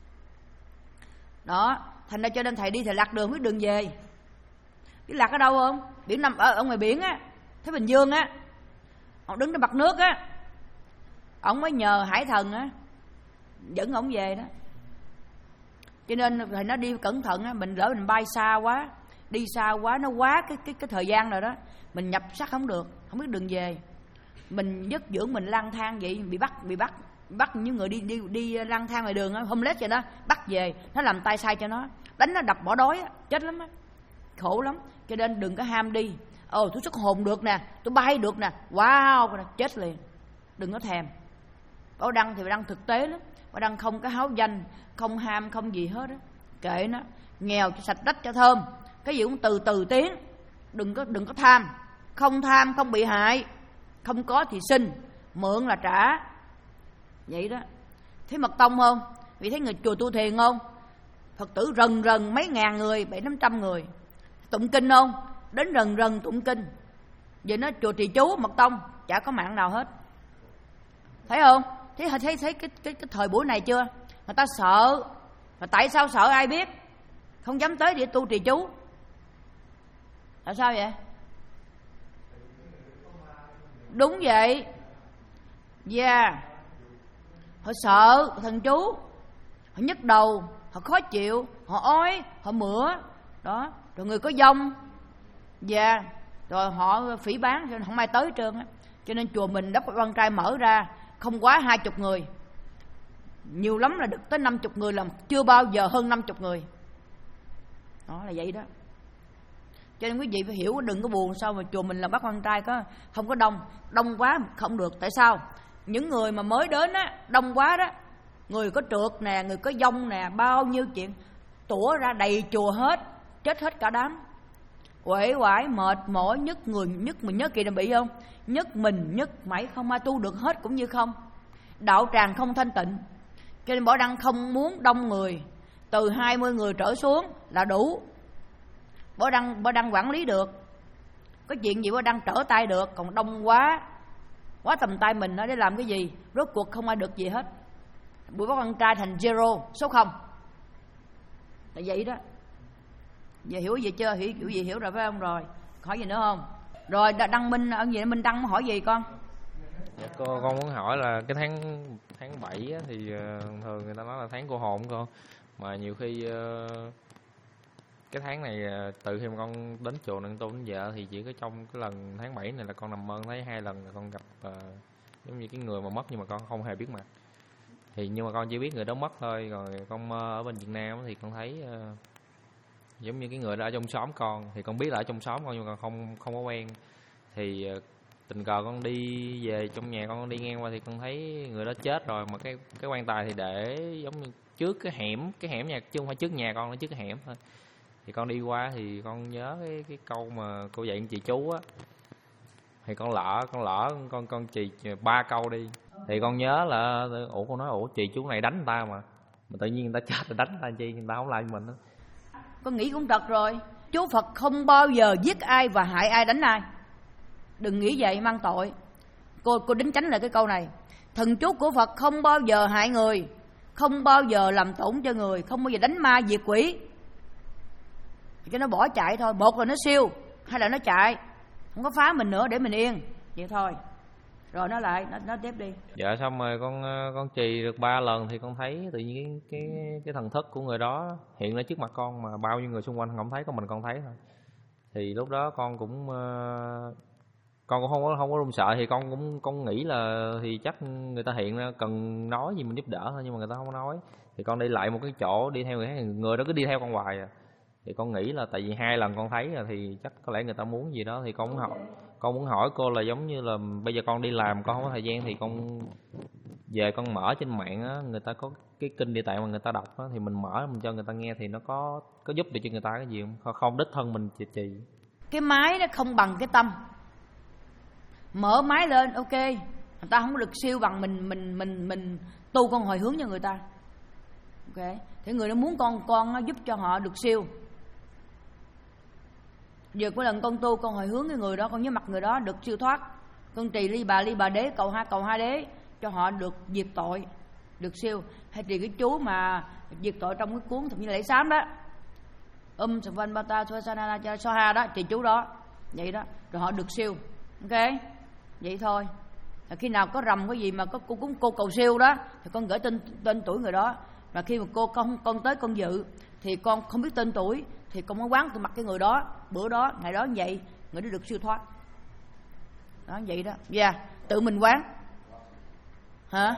đó, thành ra cho nên thầy đi thầy lạc đường, biết đường về. Biết lạc ở đâu không? Biển Nam, ở, ở ngoài biển á, Thái Bình Dương á, ông đứng trên mặt nước á, ổng mới nhờ hải thần á dẫn ổng về đó. Cho nên thầy nó đi cẩn thận á, mình lỡ mình bay xa quá, đi xa quá, nó quá cái cái cái thời gian rồi đó, mình nhập sắc không được, không biết đường về. Mình giấc dưỡng mình lang thang vậy, bị bắt bị bắt bắt những người đi đi đi lang thang ngoài đường á, homeless vậy đó, bắt về, nó làm tay sai cho nó, đánh nó đập bỏ đói á, chết lắm á, khổ lắm. Cho nên đừng có ham đi, ồ tôi xuất hồn được nè, tôi bay được nè, wow, chết liền. Đừng có thèm. Bảo Đăng thì Đăng thực tế lắm, Bảo Đăng không có háo danh, không ham, không gì hết á, kệ nó, nghèo cho sạch đất cho thơm, cái gì cũng từ từ tiến, đừng có đừng có tham, không tham không bị hại, không có thì xin, mượn là trả, vậy đó. Thấy Mật Tông không? Vì thấy người chùa tu thiền không? Phật tử rần rần mấy ngàn người, bảy năm trăm người, tụng kinh không? Đến rần rần tụng kinh. Vậy nó chùa trì chú Mật Tông chả có mạng nào hết, thấy không? Thấy thấy thấy cái cái cái thời buổi này chưa? Người ta sợ, mà tại sao sợ ai biết? Không dám tới để tu trì chú. Tại sao vậy? Đúng vậy. Dạ, yeah. Họ sợ thần chú, họ nhức đầu, họ khó chịu, họ ói, họ mửa đó, rồi người có dông, dạ, yeah. Rồi họ phỉ báng, cho nên không ai tới hết trơn á. Cho nên chùa mình Đốc Văn Trai mở ra không quá hai chục người, nhiều lắm là được tới năm chục người, làm chưa bao giờ hơn năm chục người. Đó là vậy đó. Cho nên quý vị phải hiểu, đừng có buồn sao mà chùa mình là Bác Văn Trai có không có đông, đông quá không được. Tại sao? Những người mà mới đến á, đông quá đó, người có trượt nè, người có dông nè, bao nhiêu chuyện tủa ra đầy chùa hết, chết hết cả đám, uể oải mệt mỏi, nhức người, nhức mình nhớ kỳ đã bị không? Nhức mình nhức mẩy, không ai tu được hết cũng như không. Đạo tràng không thanh tịnh. Cho nên Bảo Đăng không muốn đông người, từ hai mươi người trở xuống là đủ. Bảo Đăng, Bảo Đăng quản lý được, có chuyện gì Bảo Đăng trở tay được. Còn đông quá, quá tầm tay mình đó, để làm cái gì? Rốt cuộc không ai được gì hết. Buổi Bác Văn Trai thành zero, số không. Là vậy đó. Giờ hiểu gì chưa? Hiểu, hiểu gì hiểu rồi phải không? Rồi hỏi gì nữa không? Rồi Đăng Minh, ông gì Minh Đăng hỏi gì con? Dạ, cô, con muốn hỏi là cái tháng tháng bảy á, thì uh, thường người ta nói là tháng cô hồn con, mà nhiều khi uh, cái tháng này uh, từ khi mà con đến chùa Nâng Tu đến giờ thì chỉ có trong cái lần tháng bảy này là con nằm mơ thấy hai lần là con gặp uh, giống như cái người mà mất nhưng mà con không hề biết mặt. Thì nhưng mà con chỉ biết người đó mất thôi. Rồi con mơ ở bên Việt Nam thì con thấy uh, giống như cái người đó ở trong xóm con, thì con biết là ở trong xóm con nhưng mà con không không có quen. Thì uh, tình cờ con đi về trong nhà con đi ngang qua thì con thấy người đó chết rồi, mà cái cái quan tài thì để giống như trước cái hẻm, cái hẻm nhà chứ không phải trước nhà con, nó trước cái hẻm thôi. Thì con đi qua thì con nhớ cái cái câu mà cô dạy chị chú á, thì con lỡ con lỡ con con chị ba câu đi, thì con nhớ là ủa con nói ủa chị chú này đánh người ta mà mà tự nhiên người ta chết rồi đánh người ta chi, người ta không lại mình đó. Con nghĩ cũng thật rồi, chú Phật không bao giờ giết ai và hại ai, đánh ai. Đừng nghĩ vậy mang tội. Cô cô đính chánh lại cái câu này. Thần chú của Phật không bao giờ hại người, không bao giờ làm tổn cho người, không bao giờ đánh ma diệt quỷ. Cho nó bỏ chạy thôi. Một là nó siêu, hay là nó chạy, không có phá mình nữa để mình yên. Vậy thôi. Rồi nó lại, nó, nó tiếp đi. Dạ xong rồi con con trì được ba lần thì con thấy tự nhiên cái cái cái thần thức của người đó hiện lên trước mặt con, mà bao nhiêu người xung quanh không thấy, con mình con thấy thôi. Thì lúc đó con cũng uh, con cũng không có không có run sợ, thì con cũng con nghĩ là thì chắc người ta hiện ra cần nói gì mình giúp đỡ thôi, nhưng mà người ta không có nói. Thì con đi lại một cái chỗ đi theo người khác, người đó cứ đi theo con hoài à. Thì con nghĩ là tại vì hai lần con thấy rồi thì chắc có lẽ người ta muốn gì đó, thì con muốn hỏi con muốn hỏi cô là giống như là bây giờ con đi làm con không có thời gian, thì con về con mở trên mạng á, người ta có cái kinh địa tạng mà người ta đọc á, thì mình mở mình cho người ta nghe thì nó có có giúp được cho người ta cái gì không? Không đích thân mình trì trì. Cái máy nó không bằng cái tâm. Mở máy lên ok, người ta không có được siêu bằng mình mình mình mình tu con hồi hướng cho người ta. Ok, thì người đó muốn con con giúp cho họ được siêu. Giờ có lần con tu con hồi hướng cái người đó, con nhớ mặt người đó được siêu thoát. Con trì ly bà ly bà đế cầu hai cầu hai đế cho họ được diệt tội, được siêu. Hay trì cái chú mà diệt tội trong cái cuốn thập như lễ sám đó, um sầm văn bata soasana cha soha đó, trì chú đó vậy đó, rồi họ được siêu. Ok, vậy thôi. Khi nào có rầm cái gì mà có cô cúng cô cầu siêu đó thì con gửi tên tên tuổi người đó. Và khi mà cô con con tới con dự thì con không biết tên tuổi thì con mới quán từ mặt cái người đó, bữa đó ngày đó như vậy người đó được siêu thoát đó, vậy đó. Dạ yeah. Tự mình quán hả?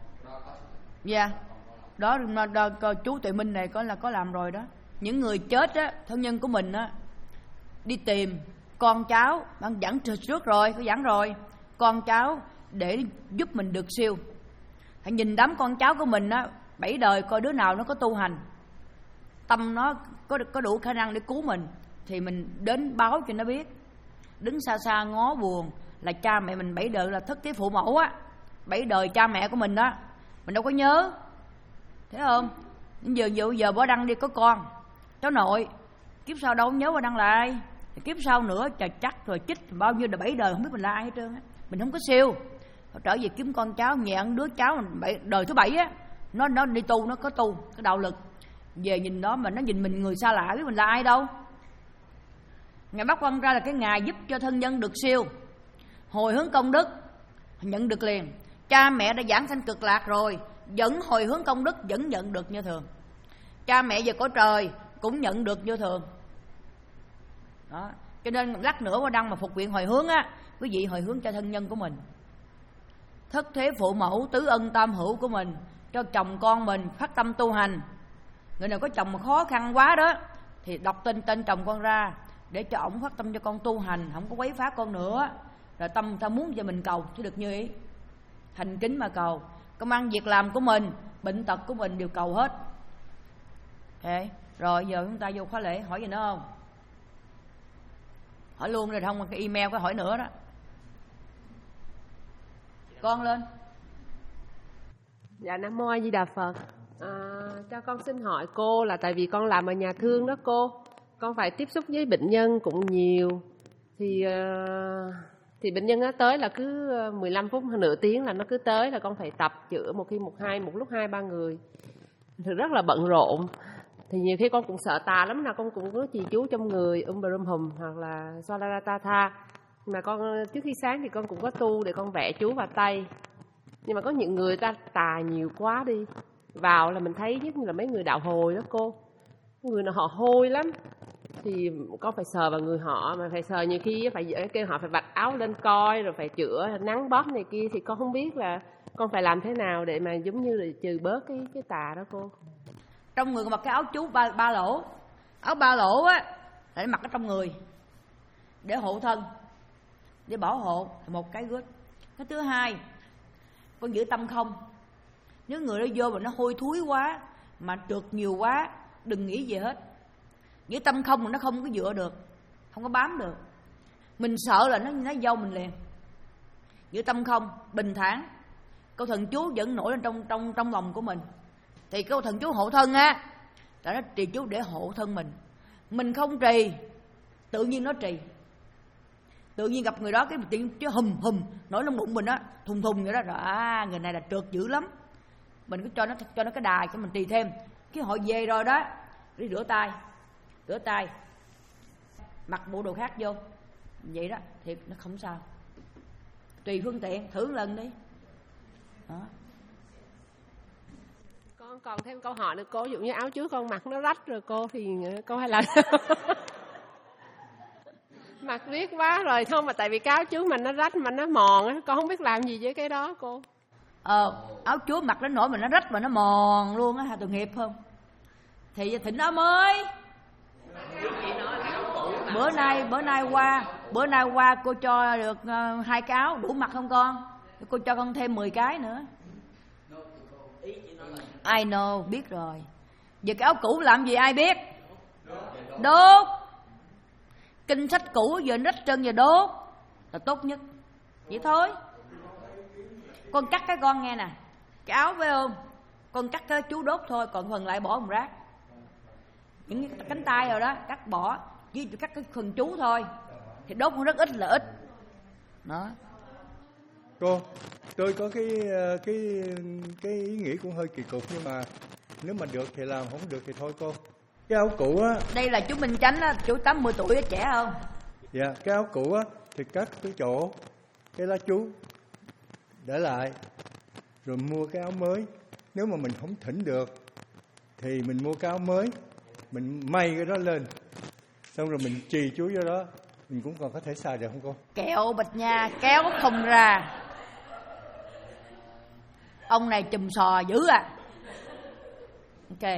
Dạ yeah. Đó, đó, đó chú Tuệ Minh này có là có làm rồi đó. Những người chết á, thân nhân của mình á, đi tìm con cháu, bạn dẫn trước rồi, có dẫn rồi, con cháu để giúp mình được siêu. Hãy nhìn đám con cháu của mình á, bảy đời coi đứa nào nó có tu hành, tâm nó có có đủ khả năng để cứu mình thì mình đến báo cho nó biết. Đứng xa xa ngó buồn là cha mẹ mình bảy đời là thất thế phụ mẫu á, bảy đời cha mẹ của mình đó mình đâu có nhớ, thấy không? Giờ giờ giờ bỏ đăng đi có con cháu nội, kiếp sau đâu nhớ bỏ đăng lại, kiếp sau nữa chà chắc rồi chích bao nhiêu là bảy đời không biết mình là ai hết trơn á. Mình không có siêu, trở về kiếm con cháu nhẹ đứa cháu mình bảy, đời thứ bảy á, nó nó đi tu, nó có tu cái đạo lực, về nhìn nó mà nó nhìn mình người xa lạ biết mình là ai đâu. Ngày Bắc Quan ra là cái ngày giúp cho thân nhân được siêu, hồi hướng công đức nhận được liền. Cha mẹ đã giảng sanh cực lạc rồi vẫn hồi hướng công đức vẫn nhận được như thường. Cha mẹ về cõi trời cũng nhận được như thường đó. Cho nên lát nữa qua đăng mà phục viện hồi hướng á, quý vị hồi hướng cho thân nhân của mình, thất thế phụ mẫu, tứ ân tam hữu của mình, cho chồng con mình phát tâm tu hành. Người nào có chồng mà khó khăn quá đó thì đọc tên tên chồng con ra để cho ổng phát tâm cho con tu hành, không có quấy phá con nữa. Rồi tâm ta muốn cho mình cầu chứ được như ý, thành kính mà cầu. Công ăn việc làm của mình, bệnh tật của mình đều cầu hết. Okay. Rồi giờ chúng ta vô khóa lễ, hỏi gì nữa không? Hỏi luôn rồi không, cái email có hỏi nữa đó. Con lên. Dạ Nam Mô A Di Đà Phật. À, cho con xin hỏi cô là tại vì con làm ở nhà thương đó cô, con phải tiếp xúc với bệnh nhân cũng nhiều, thì uh, thì bệnh nhân nó tới là cứ mười lăm phút nửa tiếng là nó cứ tới, là con phải tập chữa một khi một hai một lúc hai ba người, thì rất là bận rộn. Thì nhiều khi con cũng sợ tà lắm, là con cũng có trì chú trong người um brum hùm hoặc là Solaratha. Mà con trước khi sáng thì con cũng có tu để con vẽ chú vào tay. Nhưng mà có những người ta tà nhiều quá đi, vào là mình thấy nhất là mấy người đạo hồi đó cô, người nào họ hôi lắm thì con phải sờ vào người họ, mà phải sờ nhiều khi phải kêu họ phải vạch áo lên coi, rồi phải chữa nắng bóp này kia, thì con không biết là con phải làm thế nào để mà giống như là trừ bớt cái cái tà đó cô. Trong người mặc cái áo chú ba, ba lỗ, áo ba lỗ á để mặc ở trong người để hộ thân, để bảo hộ, một cái good. Cái thứ hai, con giữ tâm không. Nếu người đó vô mà nó hôi thối quá, mà trượt nhiều quá, đừng nghĩ gì hết. Giữ tâm không mà nó không có dựa được, không có bám được. Mình sợ là nó nó vô mình liền. Giữ tâm không, bình thản. Câu thần chú vẫn nổi lên trong trong trong lòng của mình. Thì câu thần chú hộ thân á, là nó trì chú để hộ thân mình. Mình không trì, tự nhiên nó trì. Tự nhiên gặp người đó cái tiếng chứ hùm hùm nổi trong bụng mình á, thùng thùng vậy đó. Rồi à, người này là trượt dữ lắm. Mình cứ cho nó cho nó cái đài cho mình trì thêm. Cái họ về rồi đó, đi rửa tay. Rửa tay. Mặc bộ đồ khác vô. Vậy đó, thiệt nó không sao. Tùy phương tiện, thử lần đi. Đó. Con còn thêm câu hỏi nữa cô, ví dụ như áo trước con mặc nó rách rồi cô thì cô hay là mặc riết quá rồi không, mà tại vì cái áo trước mình nó rách mà nó mòn á, con không biết làm gì với cái đó cô. Ờ, áo chúa mặc đến nỗi mà nó rách mà nó mòn luôn á, tội nghiệp không? Thì thỉnh áo mới. Bữa nay bữa nay qua bữa nay qua cô cho được uh, hai cái áo đủ mặc không con? Cô cho con thêm mười cái nữa. I know, biết rồi. Giờ cái áo cũ làm gì ai biết? Đốt. Kinh sách cũ giờ rách chân giờ đốt là tốt nhất. Vậy thôi. Con cắt cái con nghe nè, cái áo phải không? Con cắt cái chú đốt thôi, còn phần lại bỏ một rác. Những cái cánh tay rồi đó cắt bỏ, chỉ cắt cái phần chú thôi. Thì đốt cũng rất ít là ít. Đó. Cô, tôi có cái cái cái ý nghĩ cũng hơi kỳ cục, nhưng mà nếu mà được thì làm, không được thì thôi cô. Cái áo cũ á. Đây là chú Minh Chánh á, chú tám mươi tuổi á, trẻ không? Dạ, cái áo cũ á thì cắt cái chỗ cái lá chú để lại, rồi mua cái áo mới. Nếu mà mình không thỉnh được thì mình mua cái áo mới, mình may cái đó lên, xong rồi mình chì chú vô đó, mình cũng còn có thể xài được không cô? Kẹo Bạch Nha kéo không ra. Ông này chùm sò dữ à. Ok.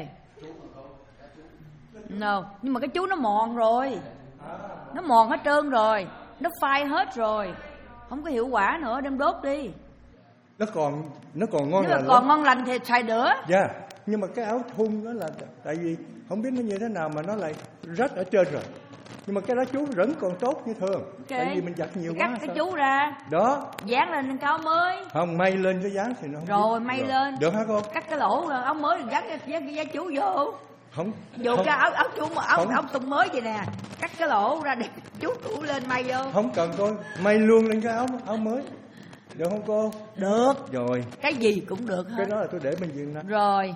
No, nhưng mà cái chú nó mòn rồi. Nó mòn hết trơn rồi, nó phai hết rồi, không có hiệu quả nữa, đem đốt đi. Nó còn nó còn ngon Nếu lành. Nếu còn lắm. ngon lành thì xài nữa. Dạ, yeah. Nhưng mà cái áo thun đó là tại vì không biết nó như thế nào mà nó lại rách ở trên rồi. Nhưng mà cái đó chú vẫn còn tốt như thường. Okay. Tại vì mình giặt nhiều thì quá. Cắt cái sao? chú ra. Đó. Dán lên cái áo mới. Không, may lên cái dáng thì nó không rồi biết. may rồi. lên. Được hả cô? Cắt cái lỗ áo mới rồi dán cái dán cái chú vô. Không. Vô không. cái áo áo chú áo không. áo tung mới vậy nè, cắt cái lỗ ra để chú cũ lên may vô. Không cần cô, may luôn lên cái áo áo mới. Được không cô? Được. Rồi. Cái gì cũng được hết. Cái đó là tôi để bên giường đó. Rồi.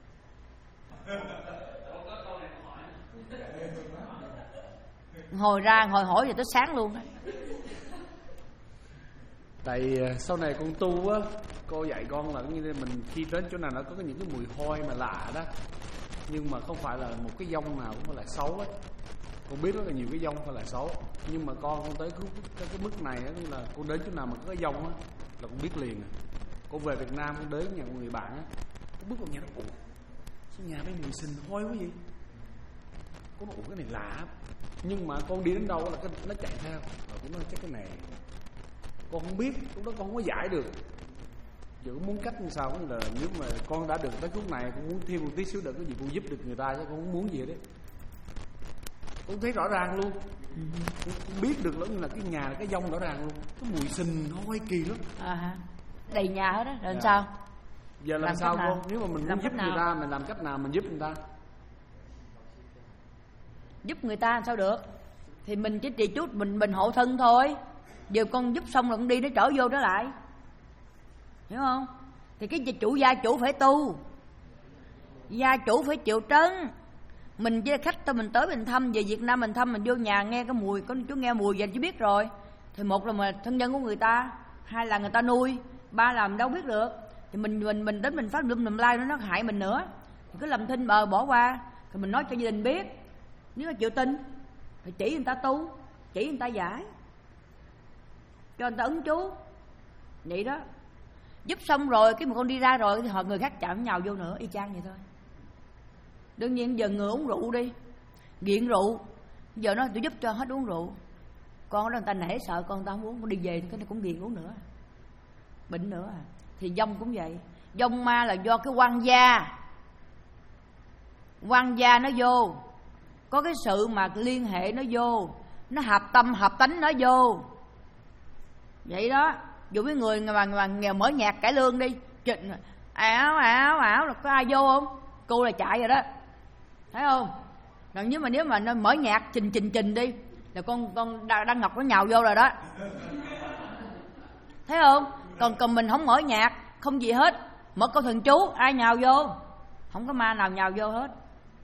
Hồi ra hồi hỏi thì tới sáng luôn á. Tại sau này con tu á, cô dạy con là như mình khi đến chỗ nào nó có những cái mùi hôi mà lạ đó, nhưng mà không phải là một cái dông nào cũng phải là xấu ấy. Con biết rất là nhiều cái dông phải là xấu, nhưng mà con con tới cái, cái, cái mức này á, là con đến chỗ nào mà có cái dông á là con biết liền. Con về Việt Nam con đến nhà một người bạn á, con bước vào nhà nó ủa sao nhà đây mùi sình hôi quá vậy? Con nói ủa cái này lạ, nhưng mà con đi đến đâu là cái, nó chạy theo, rồi con nói chắc cái này con không biết, lúc đó con không có giải được. Giờ con muốn cách như sao cũng là nếu mà con đã được tới phút này, con muốn thêm một tí xíu được cái gì con giúp được người ta chứ con không muốn gì đấy. Con thấy rõ ràng luôn, con, con biết được là cái nhà là cái dông rõ ràng luôn, cái mùi sình hôi kỳ lắm. À, đầy nhà hết á, rồi dạ. Sao? Giờ làm, làm sao con? Nếu mà mình muốn giúp người ta, mình làm cách nào mình giúp người ta? Giúp người ta sao được? Thì mình chỉ trì chút, mình mình hộ thân thôi. Giờ con giúp xong rồi con đi nó trở vô trở lại, hiểu không? Thì cái chủ gia chủ phải tu, gia chủ phải chịu trấn. Mình với khách tôi mình tới mình thăm về Việt Nam, mình thăm mình vô nhà nghe cái mùi, có chú nghe mùi vậy chứ biết rồi. Thì một là mà thân nhân của người ta, hai là người ta nuôi, ba là mình đâu biết được. Thì mình mình mình đến mình phát lum lum lai nó hại mình nữa. Thì cứ làm thinh bờ bỏ qua, rồi mình nói cho gia đình biết. Nếu mà chịu tin thì chỉ người ta tu, chỉ người ta giải, cho người ta ứng chú. Vậy đó. Giúp xong rồi cái mà con đi ra rồi thì họ người khác chạm nhào vô nữa, y chang vậy thôi. Đương nhiên giờ người uống rượu đi, nghiện rượu, giờ nó tôi giúp cho hết uống rượu. Con đó người ta nể sợ con, người ta không uống, con đi về thì cái này cũng nghiện uống nữa, bệnh nữa à. Thì dông cũng vậy, dông ma là do cái quan gia, quan gia nó vô, có cái sự mà liên hệ nó vô, nó hợp tâm hợp tánh nó vô. Vậy đó, dù cái người mà, mà nghèo mở nhạc cải lương đi, trịnh ảo ảo ảo là có ai vô không? Cô là chạy rồi đó, thấy không? Rồi nếu mà nếu mà nó mở nhạc trình trình trình đi, là con con Đăng Ngọc nó nhào vô rồi đó. Thấy không? Còn còn mình không mở nhạc, không gì hết, mở câu thần chú, ai nhào vô? Không có ma nào nhào vô hết.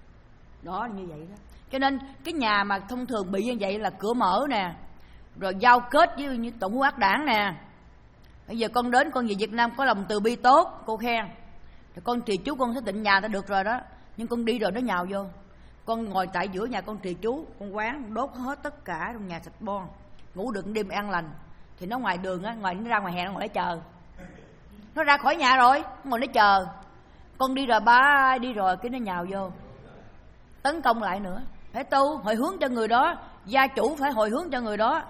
Đó, như vậy đó. Cho nên cái nhà mà thông thường bị như vậy là cửa mở nè, rồi giao kết với như Tổng Quốc Đảng nè. Bây giờ con đến, con về Việt Nam có lòng từ bi tốt, cô khen, rồi con trì chú con sẽ tịnh nhà ta được rồi đó. Nhưng con đi rồi nó nhào vô. Con ngồi tại giữa nhà con trì chú, con quán đốt hết tất cả trong nhà sạch bon, ngủ được đêm an lành. Thì nó ngoài đường á, ngoài nó ra ngoài hè nó ngồi để chờ. Nó ra khỏi nhà rồi, nó ngồi để chờ. Con đi rồi ba đi rồi cái nó nhào vô, tấn công lại nữa. Phải tu hồi hướng cho người đó, gia chủ phải hồi hướng cho người đó,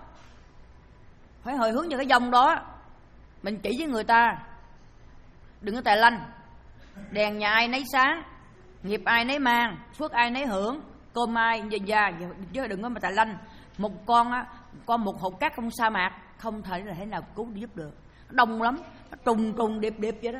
phải hồi hướng cho cái dòng đó. Mình chỉ với người ta, đừng có tài lanh. Đèn nhà ai nấy sáng, nghiệp ai nấy mang, phước ai nấy hưởng, cơm ai về già, chứ đừng có mà tài lanh. Một con á, con một hột cát trong sa mạc không thể là thế nào cứu giúp được, nó đông lắm, nó trùng trùng điệp điệp vậy đó.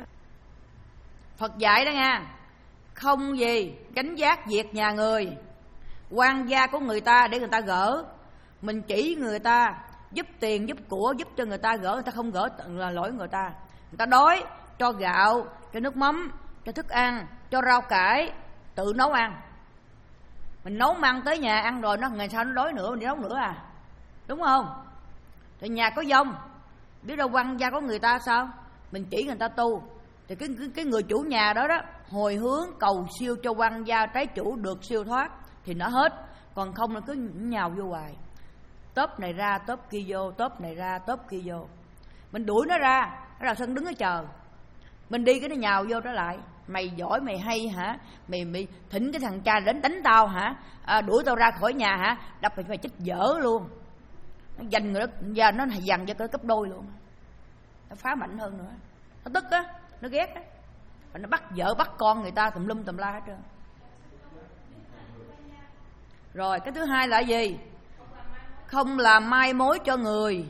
Phật dạy đó nha, không gì gánh vác việc nhà người, quan gia của người ta để người ta gỡ. Mình chỉ người ta, giúp tiền giúp của, giúp cho người ta gỡ, người ta không gỡ là lỗi người ta. Người ta đói, cho gạo, cho nước mắm, cho thức ăn, cho rau cải, tự nấu ăn. Mình nấu mang tới nhà ăn rồi nó ngày sau nó đói nữa, mình đi nấu nữa à, đúng không? Thì nhà có dông, biết đâu quan gia của người ta sao, mình chỉ người ta tu. Thì cái, cái, cái người chủ nhà đó đó hồi hướng cầu siêu cho quan gia trái chủ được siêu thoát thì nó hết. Còn không là cứ nhào vô hoài, tốp này ra tốp kia vô, tốp này ra tốp kia vô. Mình đuổi nó ra, nó ra sân đứng ở chờ. Mình đi cái nó nhào vô trở lại. Mày giỏi mày hay hả? Mày mày thỉnh cái thằng cha đến đánh tao hả? À, đuổi tao ra khỏi nhà hả? Đập mày phải chết dở luôn. Nó giành người đó, giờ nó dằn cho cái cấp đôi luôn. Nó phá mạnh hơn nữa. Nó tức á, nó ghét á. Và nó bắt vợ bắt con người ta tùm lum tùm la hết trơn. Rồi cái thứ hai là gì? Không làm mai mối cho người.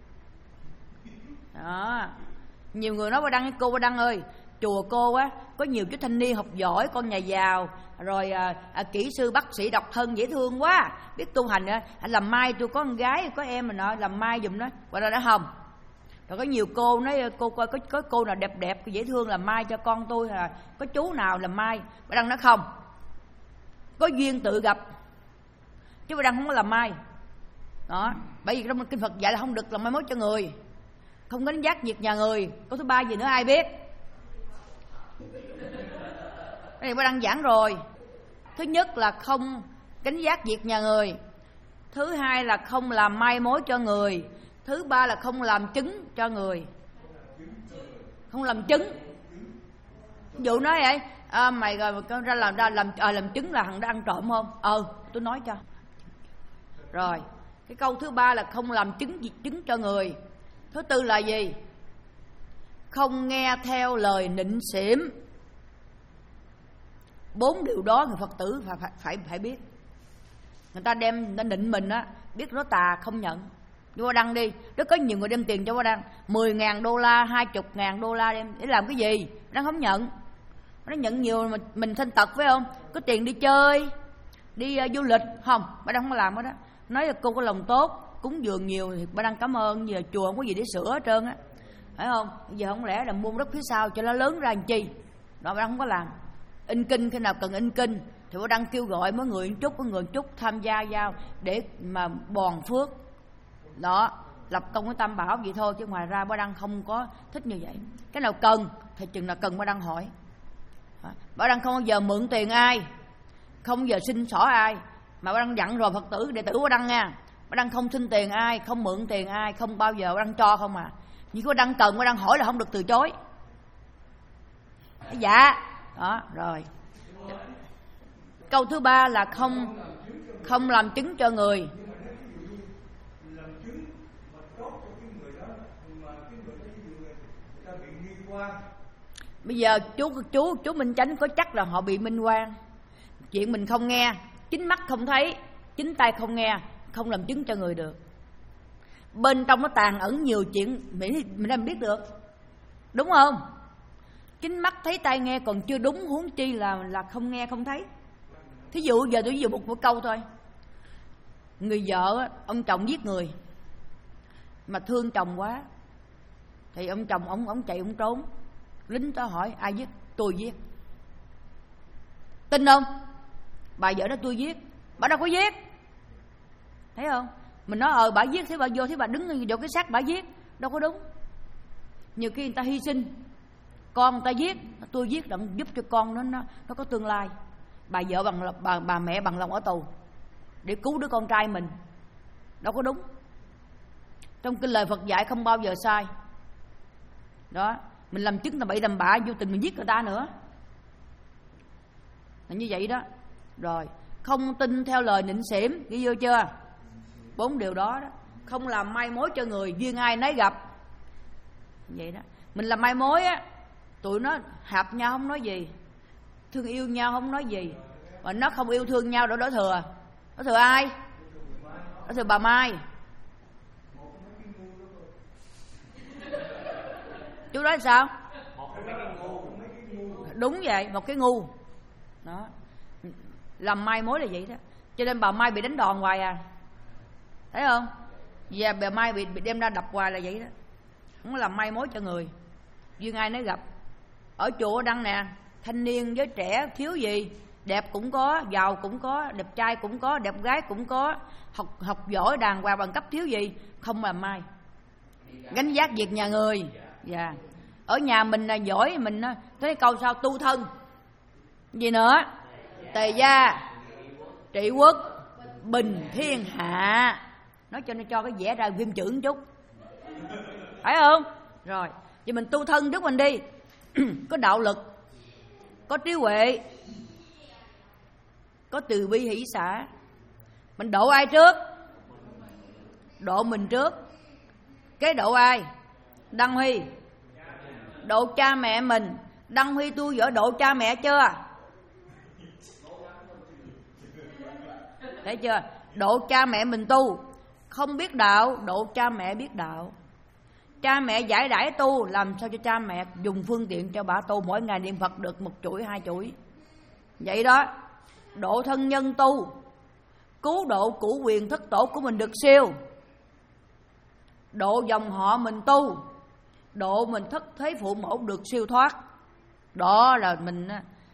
Đó. Nhiều người nói: Ba Đăng, cô Ba Đăng ơi, chùa cô á có nhiều chú thanh niên học giỏi, con nhà giàu, rồi à, à, kỹ sư bác sĩ độc thân dễ thương quá, biết tu hành á, làm mai tôi có con gái có em mà nói làm mai giùm nó. Quả ra đã không. Rồi có nhiều cô nói cô coi có, có cô nào đẹp đẹp dễ thương làm mai cho con tôi, à, có chú nào làm mai. Ba Đăng nói không, có duyên tự gặp, chứ Ba Đăng không có làm mai. Đó, bởi vì trong kinh Phật dạy là không được làm mai mối cho người, không gánh vác việc nhà người. Câu thứ ba gì nữa ai biết? Cái này Ba Đăng giảng rồi. Thứ nhất là không gánh vác việc nhà người, thứ hai là không làm mai mối cho người, thứ ba là không làm chứng cho người. Không làm chứng. Ví dụ nói vậy, à, mày rồi con ra làm ra làm à, làm chứng là thằng đã ăn trộm không? Ờ, tôi nói cho. Rồi, cái câu thứ ba là không làm chứng chứng cho người. Thứ tư là gì? Không nghe theo lời nịnh xỉm. Bốn điều đó người Phật tử phải phải phải biết. Người ta đem người ta nịnh mình á, biết nó tà không nhận. Vô Đăng đi, rất có nhiều người đem tiền cho Ba Đăng, mười ngàn đô la, hai chục ngàn đô la đem để làm cái gì? Đăng không nhận. Nó nhận nhiều mà mình thanh tật phải không? Có tiền đi chơi, đi uh, du lịch không? Ba Đăng không làm hết đó. Nói là cô có lòng tốt, cúng dường nhiều thì Ba Đăng cảm ơn, giờ chùa không có gì để sửa hết trơn á, phải không? Giờ không lẽ là mua đất phía sau cho nó lớn ra làm chi? Đó Ba Đăng không có làm. In kinh khi nào cần in kinh thì Ba Đăng kêu gọi mỗi người một chút, mỗi người một chút tham gia vào để mà bòn phước. Đó, lập công với Tam Bảo vậy thôi, chứ ngoài ra Ba Đăng không có thích như vậy. Cái nào cần thì chừng nào cần Ba Đăng hỏi. Ba Đăng không bao giờ mượn tiền ai, không bao giờ xin xỏ ai, mà Ba Đăng dặn rồi Phật tử đệ tử Ba Đăng nha, Ba Đăng không xin tiền ai, không mượn tiền ai, không bao giờ Ba Đăng cho không à. Nhưng Ba Đăng cần Ba Đăng hỏi là không được từ chối. Dạ. Đó, rồi. Câu thứ ba là không không làm chứng cho người. Bây giờ chú chú chú Minh Chánh có chắc là họ bị minh oan. Chuyện mình không nghe, chính mắt không thấy, chính tai không nghe, không làm chứng cho người được. Bên trong nó tàn ẩn nhiều chuyện mình mình làm biết được, đúng không? Chính mắt thấy tai nghe còn chưa đúng, huống chi là là không nghe không thấy. Thí dụ giờ tôi ví dụ một, một câu thôi. Người vợ á, ông chồng giết người mà thương chồng quá thì ông chồng ông ông chạy ông trốn. Lính tới hỏi ai giết? Tôi giết. Tin không? Bà vợ đó tôi giết. Bà đâu có giết. Thấy không? Mình nói ờ bà giết, thế bà vô, thế bà đứng vô cái xác bà giết. Đâu có đúng. Nhiều khi người ta hy sinh, con người ta giết, tôi giết đặng giúp cho con nó nó, nó có tương lai. Bà vợ bằng bà, bà mẹ bằng lòng ở tù để cứu đứa con trai mình. Đâu có đúng. Trong kinh lời Phật dạy không bao giờ sai. Đó, mình làm chứng là bậy tầm bạ, vô tình mình giết người ta nữa. Là như vậy đó. Rồi, không tin theo lời nịnh xỉm, ghi vô chưa? Bốn điều đó đó. Không làm mai mối cho người, duyên ai nấy gặp. Vậy đó. Mình làm mai mối á, tụi nó hợp nhau không nói gì, thương yêu nhau không nói gì, mà nó không yêu thương nhau đó đổ thừa. Đổ thừa ai? Đổ thừa bà Mai. Chú nói sao? Đúng vậy, một cái ngu đó. Làm mai mối là vậy đó. Cho nên bà Mai bị đánh đòn hoài à. Thấy không? Và bà Mai bị, bị đem ra đập hoài là vậy đó. Không làm mai mối cho người, duyên ai nấy gặp. Ở chùa đăng nè, thanh niên với trẻ thiếu gì, đẹp cũng có, giàu cũng có, đẹp trai cũng có, đẹp gái cũng có, học học giỏi đàng hoàng bằng cấp thiếu gì, không làm mai. Gánh vác việc nhà người. Dạ. Ở nhà mình là giỏi, mình thấy câu sao tu thân. Gì nữa? Tề gia, trị quốc, bình thiên hạ. Nói cho nó cho cái vẽ ra viêm chữ một chút. Phải không? Rồi, vậy mình tu thân trước mình đi. Có đạo lực, có trí huệ, có từ bi hỷ xả. Mình độ ai trước? Độ mình trước. Cái độ ai? Đăng Huy. Độ cha mẹ mình. Đăng Huy tu giỏi độ cha mẹ chưa? Thấy chưa? Độ cha mẹ mình tu. Không biết đạo, độ cha mẹ biết đạo. Cha mẹ giải đãi tu, làm sao cho cha mẹ dùng phương tiện cho bà tu. Mỗi ngày niệm Phật được một chuỗi, hai chuỗi. Vậy đó. Độ thân nhân tu, cứu độ cửu quyền thất tổ của mình được siêu. Độ dòng họ mình tu, độ mình thất thế phụ mẫu được siêu thoát. Đó là mình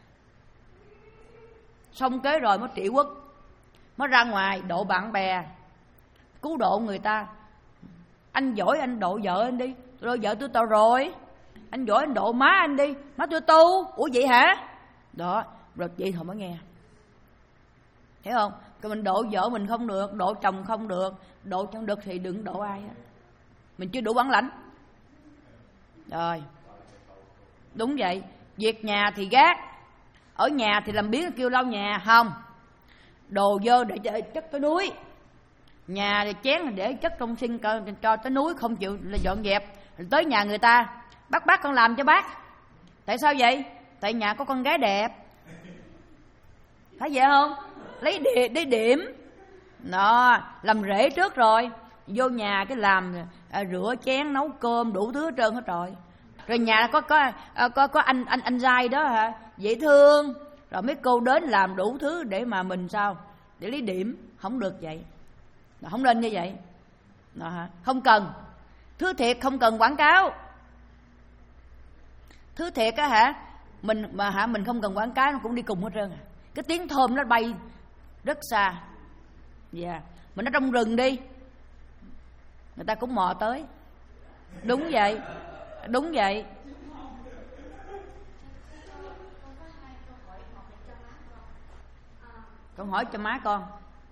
xong kế rồi mới trị quốc. Mới ra ngoài độ bạn bè, cứu độ người ta. Anh giỏi anh độ vợ anh đi. Rồi vợ tôi tao rồi. Anh giỏi anh độ má anh đi. Má tôi tu. Ủa vậy hả? Đó. Rồi vậy thôi mới nghe. Thấy không? Còn mình độ vợ mình không được, độ chồng không được, độ chẳng được thì đừng độ ai hết. Mình chưa đủ bản lãnh. Rồi. Đúng vậy. Việc nhà thì gác. Ở nhà thì làm biến kêu lau nhà. Không. Đồ dơ để chất tới núi. Nhà thì chén để chất trong sinh cho tới núi, không chịu là dọn dẹp. Tới nhà người ta, bác bác con làm cho bác. Tại sao vậy? Tại nhà có con gái đẹp. Thấy vậy không? Lấy điểm, đi điểm. Đó, làm rễ trước rồi. Vô nhà cái làm à, rửa chén, nấu cơm, đủ thứ hết trơn hết rồi. Rồi nhà có có có, có anh anh anh trai đó hả? Dễ thương. Rồi mấy cô đến làm đủ thứ để mà mình sao? Để lấy điểm. Không được vậy. Không nên như vậy. Đó hả? Không cần. Thứ thiệt không cần quảng cáo. Thứ thiệt á hả? Mình mà hả mình không cần quảng cáo nó cũng đi cùng hết trơn à. Cái tiếng thơm nó bay rất xa. Dạ. Yeah. Mình ở trong rừng đi, người ta cũng mò tới. Đúng vậy. Đúng vậy. Con hỏi cho má con.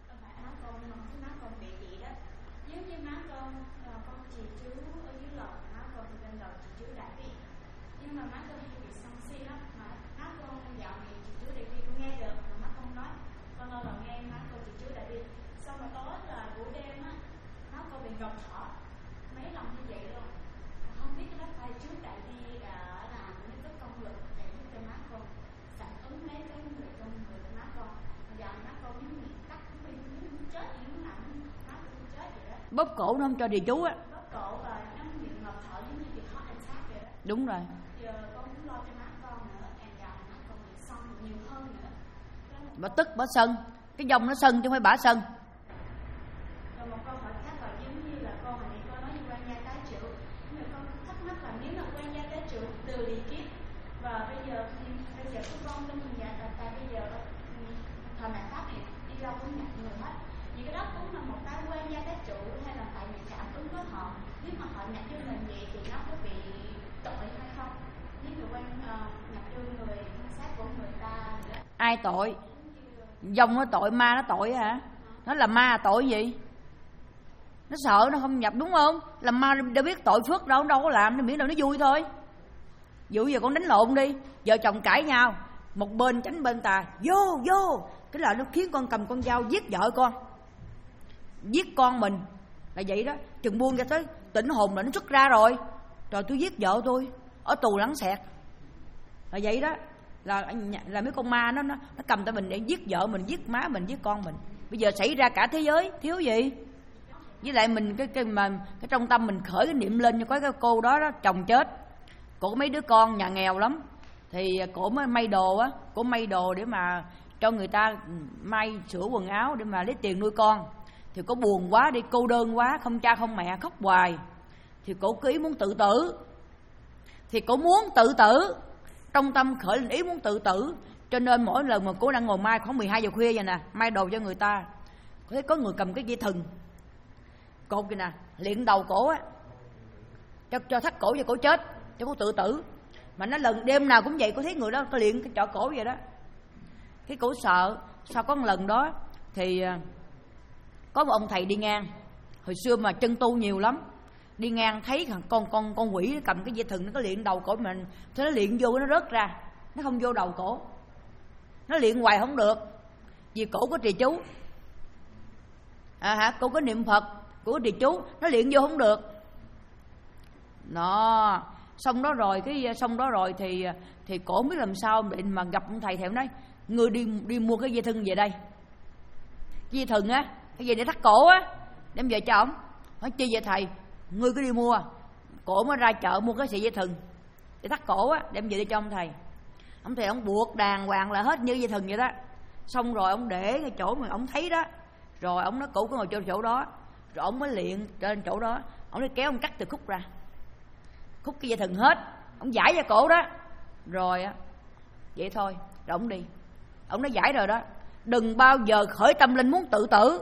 Bóp cổ nó không cho trì chú á. Đúng rồi. Bà tức bà sân. Cái dòng nó sân chứ không phải bả sân. và bây giờ khi bây giờ các con tin dạ tại tại bây giờ thời mạt Pháp thì đi đâu cũng nhập người hết, vì cái đó cũng là một cái quen gia cái trụ hay là tại vì cảm ứng với họ, nếu mà họ nhập với mình vậy thì nó có bị tội hay không, nếu người quen uh, nhập vô người xác của người ta nữa. Ai tội? Dòng nó tội, ma nó tội hả? Nó là ma tội gì? Nó sợ nó không nhập đúng không? Là ma đâu biết tội phước đâu, đâu có làm, nó miễn đâu nó vui thôi. Dụ giờ con đánh lộn đi, vợ chồng cãi nhau, một bên tránh bên tà, vô vô, cái là nó khiến con cầm con dao giết vợ con, giết con mình, là vậy đó. Chừng buông ra tới tỉnh hồn là nó xuất ra rồi, rồi tôi giết vợ tôi ở tù lắng xẹt, là vậy đó. Là là mấy con ma nó nó, nó cầm tay mình để giết vợ mình, giết má mình, giết con mình. Bây giờ xảy ra cả thế giới, thiếu gì? Với lại mình cái cái mà cái trong tâm mình khởi cái niệm lên cho có cái cô đó, đó chồng chết, cổ có mấy đứa con nhà nghèo lắm, thì cổ mới may đồ á, cổ may đồ để mà cho người ta may sửa quần áo để mà lấy tiền nuôi con. Thì cổ buồn quá đi, cô đơn quá, không cha không mẹ, khóc hoài. Thì cổ cứ ý muốn tự tử, thì cổ muốn tự tử, trong tâm khởi lên ý muốn tự tử. Cho nên mỗi lần mà cô đang ngồi may khoảng mười hai giờ khuya vậy nè, may đồ cho người ta, thấy có người cầm cái dây thừng cột kìa nè, liệng đầu cổ á, cho, cho thắt cổ cho cổ chết, cho cổ tự tử. Mà nó lần đêm nào cũng vậy, cô thấy người đó có liệng cái trọ cổ vậy đó. Cái cổ sợ. Sau có một lần đó thì có một ông thầy đi ngang, hồi xưa mà chân tu nhiều lắm, đi ngang thấy con con con quỷ nó cầm cái dây thừng, nó có liệng đầu cổ mình, thế nó liệng vô nó rớt ra, nó không vô đầu cổ, nó liệng hoài không được, vì cổ có trì chú à hả, cổ có niệm Phật, cổ có trì chú, nó liệng vô không được. Nó xong đó rồi cái xong đó rồi thì thì cổ không biết làm sao định mà gặp ông thầy, thầy nói người đi đi mua cái dây thừng về đây, dây thừng á, cái dây để thắt cổ á, đem về cho ổng. Nói chi vậy thầy? Ngươi cứ đi mua. Cổ mới ra chợ mua cái sợi dây thừng để thắt cổ á, đem về đi cho ông thầy. Ông thầy ông buộc đàng hoàng là hết như dây thừng vậy đó. Xong rồi ông để cái chỗ mà ông thấy đó, rồi ông nói cổ cứ ngồi trên chỗ đó, rồi ông mới luyện trên chỗ đó, ông mới kéo ông cắt từ khúc ra, khúc cái dây thừng hết, ông giải ra cổ đó, rồi á vậy thôi, rồi ông đi. Ông nói giải rồi đó, đừng bao giờ khởi tâm linh muốn tự tử,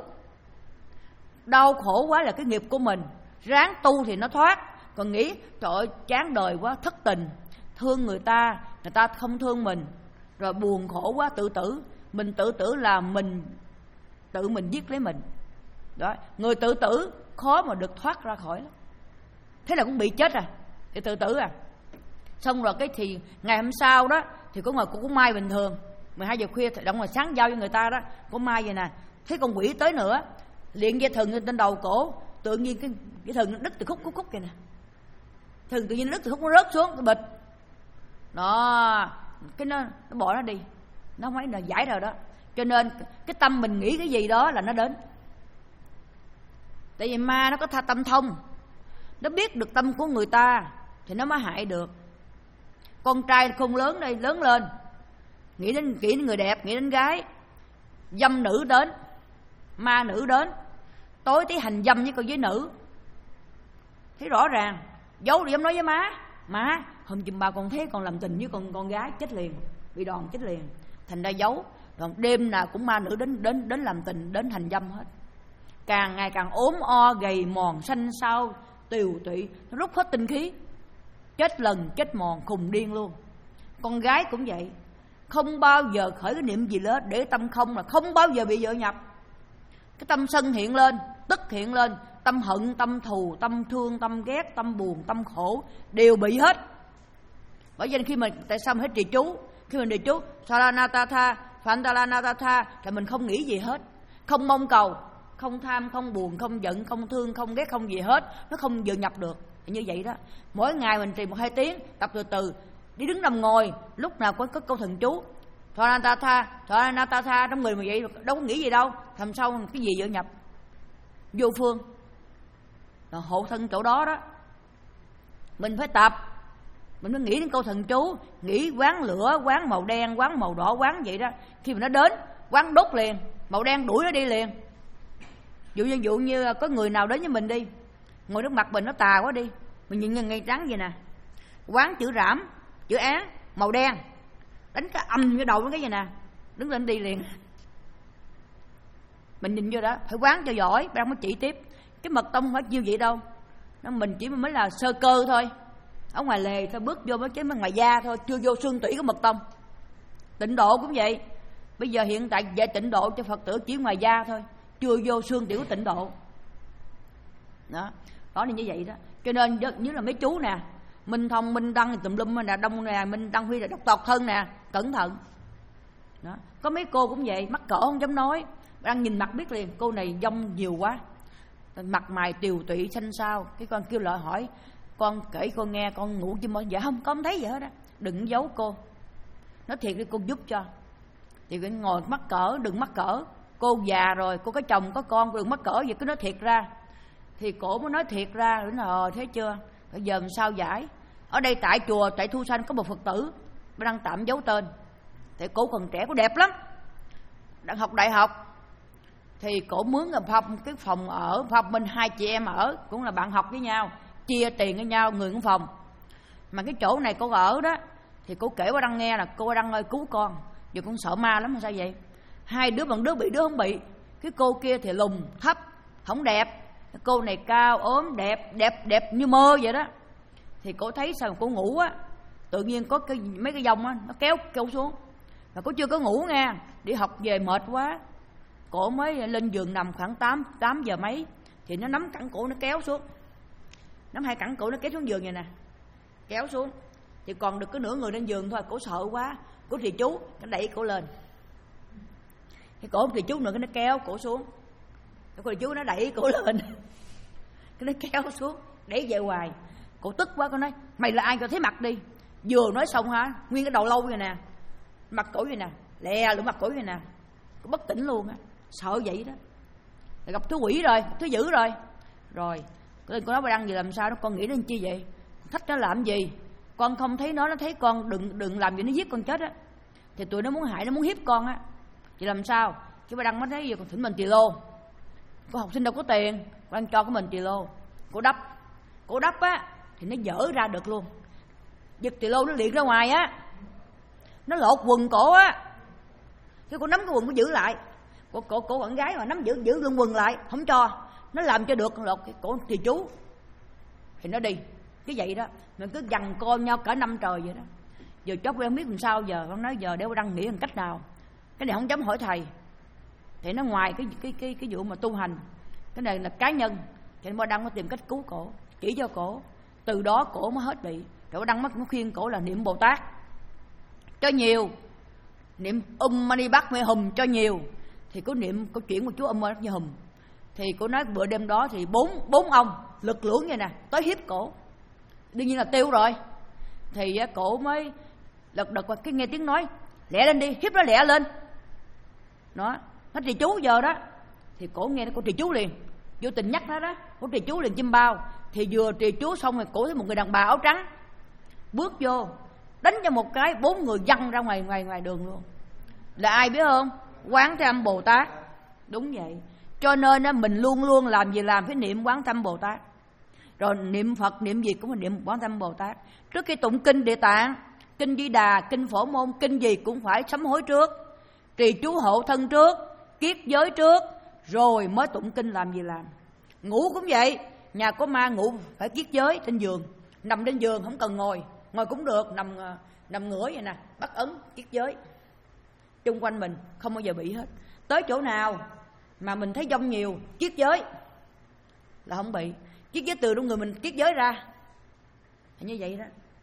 đau khổ quá là cái nghiệp của mình, ráng tu thì nó thoát. Còn nghĩ trời ơi chán đời quá, thất tình, thương người ta, người ta không thương mình, rồi buồn khổ quá tự tử. Mình tự tử là mình tự mình giết lấy mình đó. Người tự tử khó mà được thoát ra khỏi lắm. Thế là cũng bị chết à, thì tự tử à. Xong rồi cái thì ngày hôm sau đó thì có ngồi cô cũng mai bình thường, mười hai giờ khuya thì động ngoài sáng giao cho người ta đó, có mai vậy nè, thấy con quỷ tới nữa, liền dây thừng trên đầu cổ, tự nhiên cái dây thừng nó đứt từ khúc khúc khúc kìa nè, thừng tự nhiên nó đứt từ khúc, nó rớt xuống cái bịch đó, cái nó nó bỏ nó đi, nó không phải là giải rồi đó. Cho nên cái tâm mình nghĩ cái gì đó là nó đến, tại vì ma nó có tha tâm thông, nó biết được tâm của người ta thì nó mới hại được. Con trai không lớn đây, lớn lên nghĩ đến nghĩ đến người đẹp, nghĩ đến gái, dâm nữ đến, ma nữ đến, tối tí hành dâm với con với nữ, thấy rõ ràng. Giấu đi dám nói với má, má hôm chừng ba con thấy con làm tình với con con gái, chết liền, bị đòn chết liền. Thành ra giấu, rồi đêm nào cũng ma nữ đến đến đến làm tình, đến hành dâm hết. Càng ngày càng ốm o, gầy mòn, xanh xao, tiều tụy, nó rút hết tinh khí, chết lần chết mòn, khùng điên luôn. Con gái cũng vậy, không bao giờ khởi cái niệm gì lớn, để tâm không là không bao giờ bị vợ nhập. Cái tâm sân hiện lên, tức hiện lên, tâm hận, tâm thù, tâm thương, tâm ghét, tâm buồn, tâm khổ đều bị hết. Bởi vì khi mà tại sao mình hết trì chú, khi mình trì chú Saranatha, Phantalanatha thì mình không nghĩ gì hết, không mong cầu, không tham, không buồn, không giận, không thương, không ghét, không gì hết, nó không vừa nhập được. Như vậy đó, mỗi ngày mình trì một hai tiếng, tập từ từ, đi đứng nằm ngồi, lúc nào có, có câu thần chú Thoranatha, Thoranatha trong người mà vậy, đâu có nghĩ gì đâu, làm sao cái gì vừa nhập vô phương, là hộ thân chỗ đó đó. Mình phải tập, mình phải nghĩ đến câu thần chú, nghĩ quán lửa, quán màu đen, quán màu đỏ, quán vậy đó. Khi mà nó đến, quán đốt liền, màu đen đuổi nó đi liền. Dụ như, dụ như có người nào đến với mình đi, ngồi trước mặt mình nó tà quá đi, mình nhìn ngay trắng vậy nè, quán chữ rảm, chữ án, màu đen, đánh cái âm cái đầu nó cái gì nè, đứng lên đi liền. Mình nhìn vô đó phải quán cho giỏi, đang mới chỉ tiếp. Cái mật tông không phải nhiêu vậy đâu, nó mình chỉ mới là sơ cơ thôi, ở ngoài lề thôi, bước vô mới cái ngoài da thôi, chưa vô xương tủy của mật tông. Tịnh độ cũng vậy, bây giờ hiện tại về tịnh độ cho Phật tử chỉ ngoài da thôi, chưa vô xương tủy của tịnh độ. Đó, đó là như vậy đó. Cho nên như là mấy chú nè, Minh Thông, Minh Đăng tùm lum nè, Đông nè, Minh Đăng Huy là độc tọt thân nè, cẩn thận. Đó, có mấy cô cũng vậy, mắc cỡ không dám nói, đang nhìn mặt biết liền cô này dông nhiều quá, mặt mày tiều tụy xanh xao. Cái con kêu lại hỏi, con kể con nghe, con ngủ chứ mà dạ không, con không thấy vậy hết á. Đừng giấu cô, nói thiệt đi cô giúp cho. Thì phải ngồi mắc cỡ, đừng mắc cỡ. Cô già rồi, cô có chồng có con, đừng mắc cỡ vậy, cứ nói thiệt ra. Thì cổ mới nói thiệt ra, rồi nói thấy chưa, bây giờ làm sao giải. Ở đây tại chùa, tại Thu Sanh có một Phật tử đang tạm giấu tên. Thì cổ còn trẻ, cổ đẹp lắm, đang học đại học. Thì cổ mướn ở phòng, cái phòng ở phòng mình hai chị em ở, cũng là bạn học với nhau, chia tiền với nhau, người một phòng. Mà cái chỗ này cô ở đó, thì cô kể qua Đăng nghe là cô Đăng ơi cứu con, giờ con sợ ma lắm. Sao vậy? Hai đứa bằng đứa bị đứa không bị. Cái cô kia thì lùn thấp không đẹp, cô này cao ốm đẹp, đẹp đẹp như mơ vậy đó. Thì cô thấy sao cô ngủ á, tự nhiên có cái mấy cái dòng á nó kéo kéo xuống, mà cô chưa có ngủ nghe, đi học về mệt quá, cổ mới lên giường nằm khoảng tám tám giờ mấy, thì nó nắm cẳng cổ nó kéo xuống, nắm hai cẳng cổ nó kéo xuống giường vậy nè, kéo xuống. Thì còn được cái nửa người lên giường thôi, cổ sợ quá, cổ thì chú nó đẩy cổ lên, cái cổ thì chú nữa cái nó kéo cổ xuống, cái cô thì chú nó đẩy cổ lên, cái nó kéo xuống đẩy về hoài. Cổ tức quá, cô nói mày là ai cho thấy mặt đi. Vừa nói xong hả, nguyên cái đầu lâu vậy nè, mặt cổ vậy nè, lè lưỡi mặt cổ vậy nè, cô bất tỉnh luôn á, sợ vậy đó. Là gặp thứ quỷ rồi, thứ dữ rồi. Rồi cô nói bà Đăng gì làm sao đó, con nghĩ đến chi vậy, thách nó làm gì, con không thấy nó, nó thấy con, đừng đừng làm gì nó giết con chết á. Thì tụi nó muốn hại, nó muốn hiếp con á, thì làm sao. Cái bà Đăng mới thấy giờ còn thỉnh mình tỳ lô, cô học sinh đâu có tiền, bà Đăng cho cái mình tỳ lô, cô đắp, cô đắp á thì nó dở ra được luôn. Giật tỳ lô nó liệng ra ngoài á, nó lột quần cổ á, cái cô nắm cái quần cô giữ lại, cổ cổ cổ bạn gái mà nắm giữ giữ lưng quần lại, không cho nó làm cho được, lột cái cổ thì chú thì nó đi. Cái vậy đó, mình cứ giằng co nhau cả năm trời vậy đó. Giờ chót quen biết làm sao giờ, con nói giờ để Đăng nghĩ bằng cách nào. Cái này không dám hỏi thầy, thì nó ngoài cái cái cái cái vụ mà tu hành, cái này là cá nhân, cho nên Đăng có tìm cách cứu cổ, chỉ cho cổ, từ đó cổ mới hết bị. Rồi Đăng mất nó khuyên cổ là niệm Bồ Tát cho nhiều, niệm Um Mani Padme Hum cho nhiều. Thì cô niệm câu chuyện của chú Um Mani Padme Hum, thì cô nói bữa đêm đó thì bốn bốn ông lực lưỡng vậy nè tới hiếp cổ, đương nhiên là tiêu rồi. Thì cổ mới lật đật qua cái nghe tiếng nói lẹ lên đi, hiếp nó lẹ lên đó, nó trì chú giờ đó. Thì cổ nghe cô trì chú liền, vô tình nhắc nó đó, cổ trì chú liền chim bao. Thì vừa trì chú xong rồi cổ thấy một người đàn bà áo trắng bước vô, đánh cho một cái, bốn người văng ra ngoài ngoài ngoài đường luôn. Là ai biết không? Quán Thế Âm Bồ Tát. Đúng vậy. Cho nên á, mình luôn luôn làm gì làm phải niệm Quán Thế Âm Bồ Tát. Rồi niệm Phật niệm gì cũng phải niệm Quán Thế Âm Bồ Tát. Trước khi tụng kinh Địa Tạng, kinh Di Đà, kinh Phổ Môn, kinh gì cũng phải sám hối trước, trì chú hộ thân trước, kiết giới trước, rồi mới tụng kinh làm gì làm. Ngủ cũng vậy, nhà có ma ngủ phải kiết giới trên giường, nằm trên giường không cần ngồi, ngồi cũng được, nằm nằm ngửa vậy nè, bắt ấn kiết giới. Chung quanh mình không bao giờ bị hết. Tới chỗ nào mà mình thấy dông nhiều, kiết giới là không bị. Kiết giới từ trong người mình kiết giới ra, như vậy đó.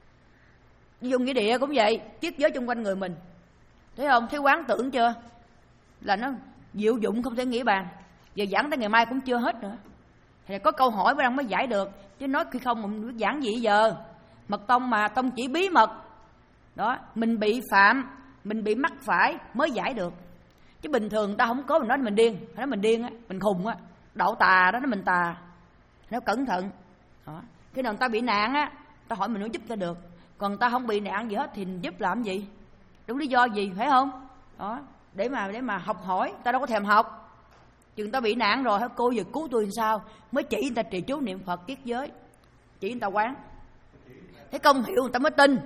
Vô nghĩa địa cũng vậy, kiết giới chung quanh người mình, thấy không? Thấy quán tưởng chưa, là nó diệu dụng không thể nghĩ bàn. Giờ giảng tới ngày mai cũng chưa hết nữa. Thì có câu hỏi mới mới giải được, chứ nói khi không mình biết giảng gì giờ. Mật tông mà, tông chỉ bí mật đó, mình bị phạm, mình bị mắc phải mới giải được. Chứ bình thường ta không có mình nói mình điên, nói mình điên á, mình khùng á, đậu tà đó, nó mình tà, nó cẩn thận đó. Khi nào người ta bị nạn á, ta hỏi mình nói giúp ta được. Còn ta không bị nạn gì hết thì giúp làm gì, đúng lý do gì, phải không? Đó, để mà để mà học hỏi, ta đâu có thèm học. Chừng ta bị nạn rồi, cô giờ cứu tôi làm sao, mới chỉ người ta trì chú niệm Phật kiết giới, chỉ người ta quán, thấy công hiệu người ta mới tin.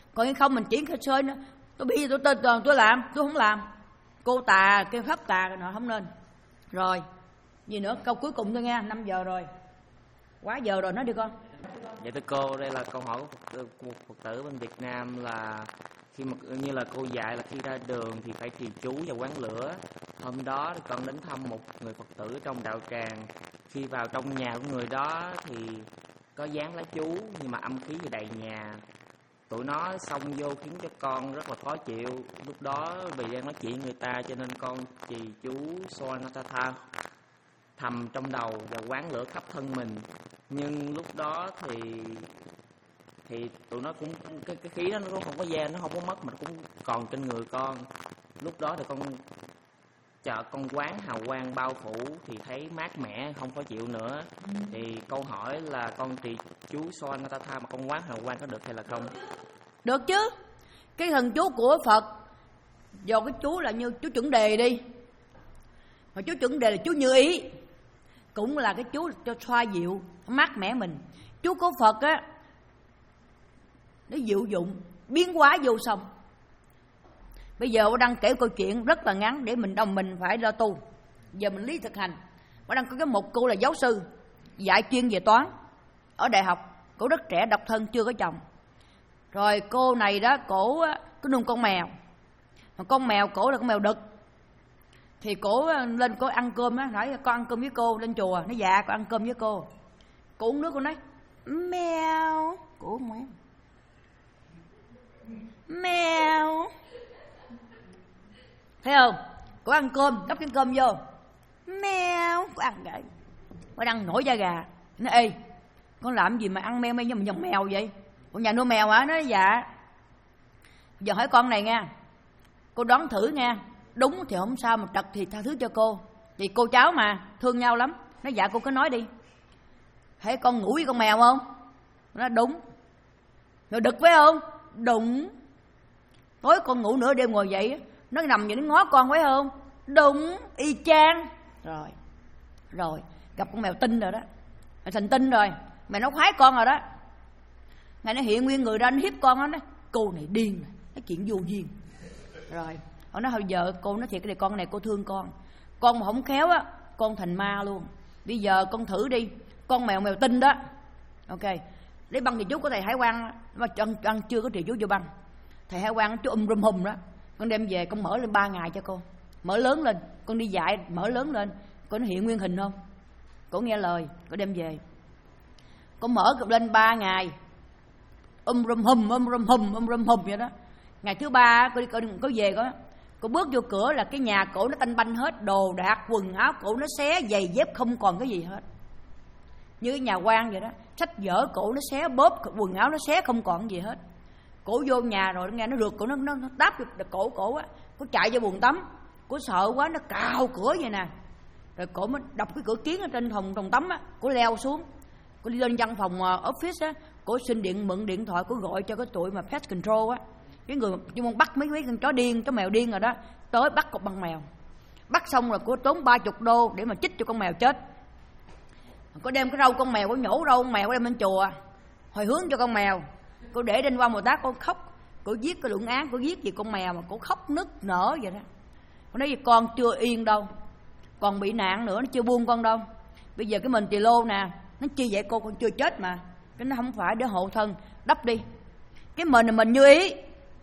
Còn nếu không mình chỉ khơi sơi nữa, tôi bị tôi tôi, tôi tôi làm, tôi không làm. Cô tà kêu khắp tà nọ không nên. Rồi gì nữa, câu cuối cùng thôi nha, năm giờ rồi, quá giờ rồi, nói đi con. Dạ thưa cô, đây là câu hỏi của một Phật tử bên Việt Nam là khi mà như là cô dạy là khi ra đường thì phải trì chú và quán lửa. Hôm đó thì con đến thăm một người Phật tử trong đạo tràng. Khi vào trong nhà của người đó thì có dán lá chú nhưng mà âm khí thì đầy nhà. Tụi nó xông vô khiến cho con rất là khó chịu. Lúc đó vì đang nói chuyện người ta cho nên con trì chú Soanatha thầm trong đầu và quán lửa khắp thân mình. Nhưng lúc đó thì thì tụi nó cũng cái, cái khí đó nó cũng không có da, nó không có mất mà nó cũng còn trên người con. Lúc đó thì con chờ con quán hào quang bao phủ thì thấy mát mẻ, không có chịu nữa. Thì câu hỏi là con trì chú Soanatha mà con quán hào quang có được hay là không? Được chứ. Cái thần chú của Phật, do cái chú là như chú chuẩn đề đi, mà chú chuẩn đề là chú như ý, cũng là cái chú cho xoa dịu mát mẻ mình. Chú của Phật á, nó dịu dụng biến hóa vô song. Bây giờ Bảo Đăng kể câu chuyện rất là ngắn để mình đồng mình phải lo tu. Giờ mình lý thực hành. Bảo Đăng có cái một cô là giáo sư dạy chuyên về toán ở đại học. Cổ rất trẻ, độc thân, chưa có chồng. Rồi cô này đó, cổ có nuôi con mèo, mà con mèo cổ là con mèo đực. Thì cổ lên cổ ăn cơm á, nói con ăn cơm với cô lên chùa. Nó dạ con ăn cơm với cô. Cô uống nước, cô nói mèo. Cổ uống mèo mèo, thấy không? Cô ăn cơm, gắp cái cơm vô, mèo. Cô ăn vậy, cô đang nổi da gà. Nó ê, con làm gì mà ăn meo meo như mà dòng mèo vậy? Cô nhà nuôi mèo hả? Nó nói dạ. Giờ hỏi con này nha, cô đoán thử nha. Đúng thì không sao, mà trật thì tha thứ cho cô, vì cô cháu mà thương nhau lắm. Nó dạ cô cứ nói đi. Thấy con ngủ với con mèo không? Nó nói đúng. Rồi đực phải không? Đúng. Tối con ngủ nửa đêm ngồi dậy, nó nằm vậy nó ngó con phải không? Đúng, y chang. Rồi Rồi gặp con mèo tinh rồi đó, thành tinh rồi. Mẹ nó khoái con rồi đó. Ngày nó hiện nguyên người ra, nó hiếp con đó. Nó cô này điên, nói chuyện vô duyên. Rồi họ nói hồi giờ cô nói thiệt cái này, con này cô thương con. Con mà không khéo á, con thành ma luôn. Bây giờ con thử đi, con mèo mèo tinh đó. Ok, lấy băng thì chú của thầy Hải Quang, mà ăn, ăn chưa có trì chú vô băng. Thầy Hải Quang chú um rum hùm đó. Con đem về con mở lên ba ngày cho cô, mở lớn lên. Con đi dạy mở lớn lên, con nó hiện nguyên hình không? Cô nghe lời, cô đem về. Con mở lên ba ngày, um rum hùm um rum hùm um rum hùm vậy đó. Ngày thứ ba cô đi cô, cô về có cô bước vô cửa là cái nhà cổ nó tanh banh hết, đồ đạc quần áo cổ nó xé, giày dép không còn cái gì hết, như cái nhà quan vậy đó. Sách vở cổ nó xé, bóp quần áo nó xé, không còn gì hết. Cổ vô nhà rồi nghe nó rượt cổ, nó nó, nó đáp được cổ cổ á. Cổ chạy vô buồng tắm, cổ sợ quá nó cào cửa vậy nè. Rồi cổ mới đập cái cửa kiến ở trên phòng phòng tắm á, cổ leo xuống, cổ đi lên văn phòng uh, office á, cổ xin điện mượn điện thoại, cổ gọi cho cái tụi mà pest control á, cái người chuyên môn bắt mấy mấy con chó điên, chó mèo điên rồi đó, tới bắt cục bằng mèo. Bắt xong rồi cô tốn ba chục đô để mà chích cho con mèo chết. Cô đem cái râu con mèo, cô nhổ râu con mèo, cô đem lên chùa hồi hướng cho con mèo. Cô để trên qua một tác, cô khóc, cô viết cái luận án, cô viết gì con mèo mà cô khóc nức nở vậy đó. Cô nói gì con chưa yên đâu, còn bị nạn nữa, nó chưa buông con đâu. Bây giờ cái mình tỳ lô nè, nó chi vậy cô, con chưa chết mà. Cái nó không phải để hộ thân, đắp đi. Cái mình là mình như ý.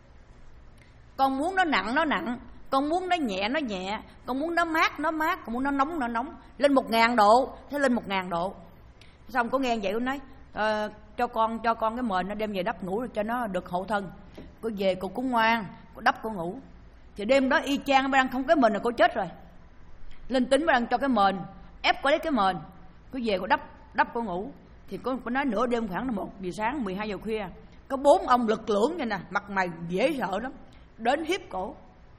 Con muốn nó nặng nó nặng, con muốn nó nhẹ nó nhẹ, con muốn nó mát nó mát, con muốn nó nóng nó nóng. Lên một ngàn độ, thế lên một ngàn độ. Xong có nghe vậy cô nói ờ, cho con cho con cái mền nó đem về đắp ngủ cho nó được hộ thân. Cô về cô cũng ngoan, cô đắp cô ngủ. Thì đêm đó y chang bà đang không cái mền là cô chết rồi. Linh tính bà đang cho cái mền, ép cô lấy cái mền. Cô về cô đắp đắp cô ngủ. Thì cô, cô nói nửa đêm khoảng một giờ sáng, mười hai giờ khuya, có bốn ông lực lưỡng vậy nè, mặt mày dễ sợ lắm, đến hiếp cổ,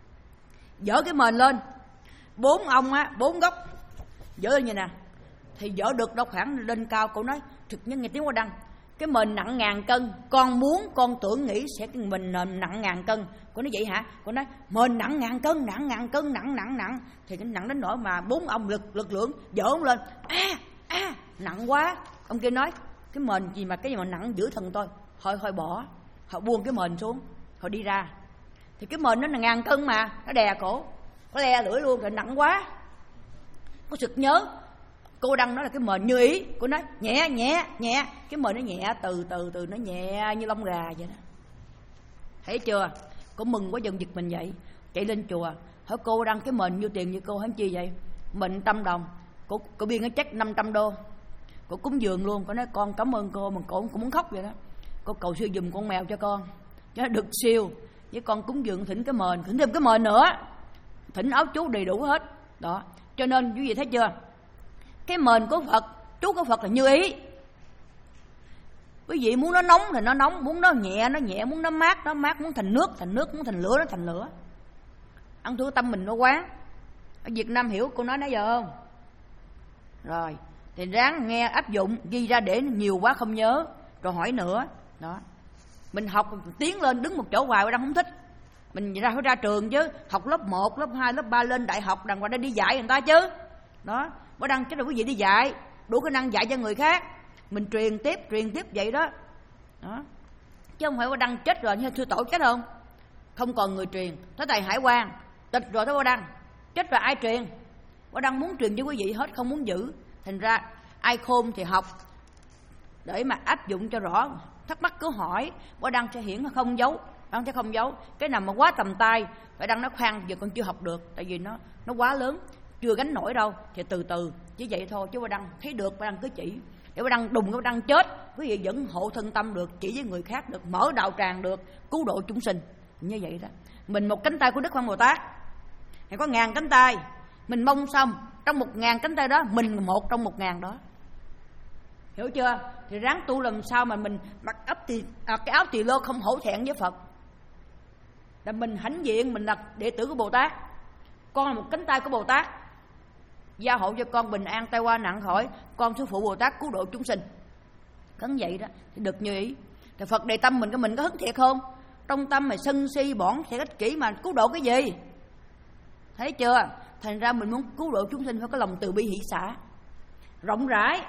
dỡ cái mền lên. Bốn ông á, bốn góc dỡ lên như nè. Thì dỡ được đâu khoảng lên cao. Cô nói thực nhân nghe tiếng qua đăng, cái mền nặng ngàn cân, con muốn con tưởng nghĩ sẽ cái mình nặng ngàn cân. Cô nói vậy hả? Cô nói mền nặng ngàn cân, nặng ngàn cân, nặng nặng nặng. Thì cái nặng đến nỗi mà bốn ông lực lực lượng dỡ ông lên, a à, à, nặng quá. Ông kia nói cái mền gì mà cái gì mà nặng dữ thần tôi, thôi thôi bỏ. họ buông cái mền xuống, họ đi ra. Thì cái mền nó là ngàn cân mà, nó đè cổ, nó le lưỡi luôn, rồi nặng quá. Có sực nhớ, cô Đăng nói là cái mền như ý, cô nói nhẹ nhẹ nhẹ, cái mền nó nhẹ từ từ từ nó nhẹ như lông gà vậy đó. Thấy chưa? Cô mừng quá dần giật mình vậy, chạy lên chùa hỏi cô Đăng cái mền nhiêu tiền như cô, hắn chi vậy? Mệnh trăm đồng. Cô, cô biên cái check năm trăm đô. Cô cúng dường luôn. Cô nói con cảm ơn cô, mà cô cũng muốn khóc vậy đó. Cô cầu siêu giùm con mèo cho con, cho nó được siêu. Với con cúng dường thỉnh cái mền, thỉnh thêm cái mền nữa, thỉnh áo chú đầy đủ hết đó. Cho nên quý vị thấy chưa, cái mền của Phật, chú của Phật là như ý. Quý vị muốn nó nóng thì nó nóng, muốn nó nhẹ nó nhẹ, muốn nó mát nó mát, muốn thành nước thành nước, muốn thành lửa nó thành lửa. Ăn thua tâm mình nó quán. Ở Việt Nam hiểu cô nói nãy giờ không? Rồi thì ráng nghe áp dụng, ghi ra để nhiều quá không nhớ, rồi hỏi nữa đó. Mình học tiến lên đứng một chỗ hoài đang không thích. Mình ra phải ra trường chứ, học lớp một, lớp hai, lớp ba lên đại học đàng hoàng để đi dạy người ta chứ. Đó, bữa đăng chứ là quý vị đi dạy, đủ khả năng dạy cho người khác. Mình truyền tiếp, truyền tiếp vậy đó. Đó. Chứ không phải bữa đăng chết rồi như thưa tổ chết không? Không còn người truyền. Tới thầy Hải Quang, tịch rồi tới bữa đăng. Chết rồi ai truyền? Bữa đăng muốn truyền cho quý vị hết, không muốn giữ. Thành ra ai khôn thì học để mà áp dụng cho rõ. Thắc mắc cứ hỏi, bữa đăng sẽ hiển không giấu, đăng sẽ không giấu. Cái nào mà quá tầm tay, phải đăng nó khoan giờ con chưa học được, tại vì nó nó quá lớn, chưa gánh nổi đâu, thì từ từ chỉ vậy thôi. Chứ bữa đăng thấy được, bữa đăng cứ chỉ. Để bữa đăng đùng, bữa đăng chết, quý vị vẫn hộ thân tâm được, chỉ với người khác được, mở đạo tràng được, cứu độ chúng sinh. Như vậy đó. Mình một cánh tay của Đức Quan Bồ Tát, thì có ngàn cánh tay, mình mong xong trong một ngàn cánh tay đó, mình một trong một ngàn đó. Hiểu chưa? Thì ráng tu làm sao mà mình mặc ấp tì, à, cái áo tỳ lô không hổ thẹn với Phật. Là mình hãnh diện, mình là đệ tử của Bồ Tát, con là một cánh tay của Bồ Tát, gia hộ cho con bình an tai qua nặng khỏi, con sư phụ Bồ Tát cứu độ chúng sinh. Cấn vậy đó thì được như ý. Thì Phật đề tâm mình, cái mình có hứng thiệt không? Trong tâm mà sân si bỏng sẽ ích kỷ mà cứu độ cái gì? Thấy chưa? Thành ra mình muốn cứu độ chúng sinh phải có lòng từ bi hỷ xả rộng rãi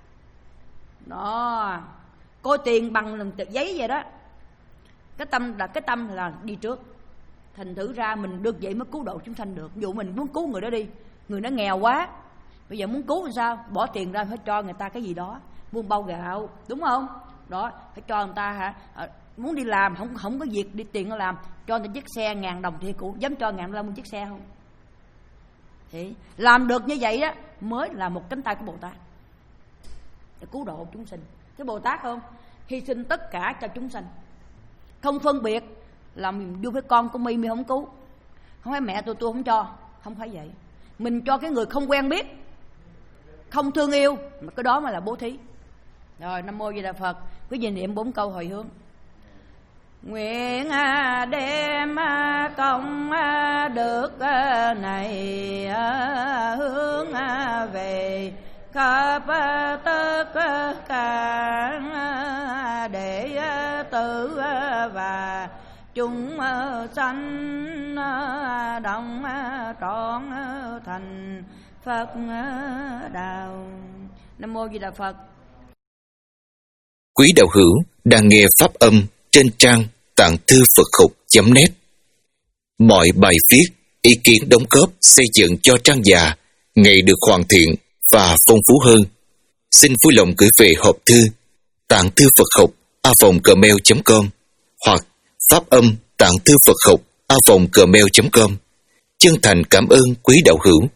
đó, coi tiền bằng lần tờ giấy vậy đó. Cái tâm là cái tâm là đi trước. Thành thử ra mình được vậy mới cứu độ chúng sanh được. Ví dụ mình muốn cứu người đó đi, người nó nghèo quá, bây giờ muốn cứu làm sao? Bỏ tiền ra phải cho người ta cái gì đó, mua bao gạo, đúng không? Đó, phải cho người ta hả? À, muốn đi làm không không có việc đi tiền nó làm, cho người ta chiếc xe ngàn đồng thì cũng dám cho ngàn đồng mua chiếc xe không? Thì làm được như vậy á mới là một cánh tay của Bồ Tát để cứu độ chúng sinh. Cái Bồ Tát không hy sinh tất cả cho chúng sinh, không phân biệt là mình vui với con của mi mi không cứu, không phải mẹ tôi tôi không cho, không phải vậy. Mình cho cái người không quen biết, không thương yêu, mà cái đó mà là bố thí. Rồi Nam Mô Di Đà Phật. Quý vị niệm bốn câu hồi hướng. Nguyện đem công đức này hướng về khắp tất cả đệ tử và chúng sanh đồng trọn thành Phật đạo. Nam Mô Di Đà Phật. Quý đạo hữu đang nghe pháp âm trên trang tạng thư Phật học chấm net. Mọi bài viết, ý kiến đóng góp xây dựng cho trang già ngày được hoàn thiện và phong phú hơn. Xin vui lòng gửi về hộp thư tạng thư Phật học a vòng gmail chấm com hoặc pháp âm tạng thư Phật học a vòng gmail chấm com. Chân thành cảm ơn quý đạo hữu.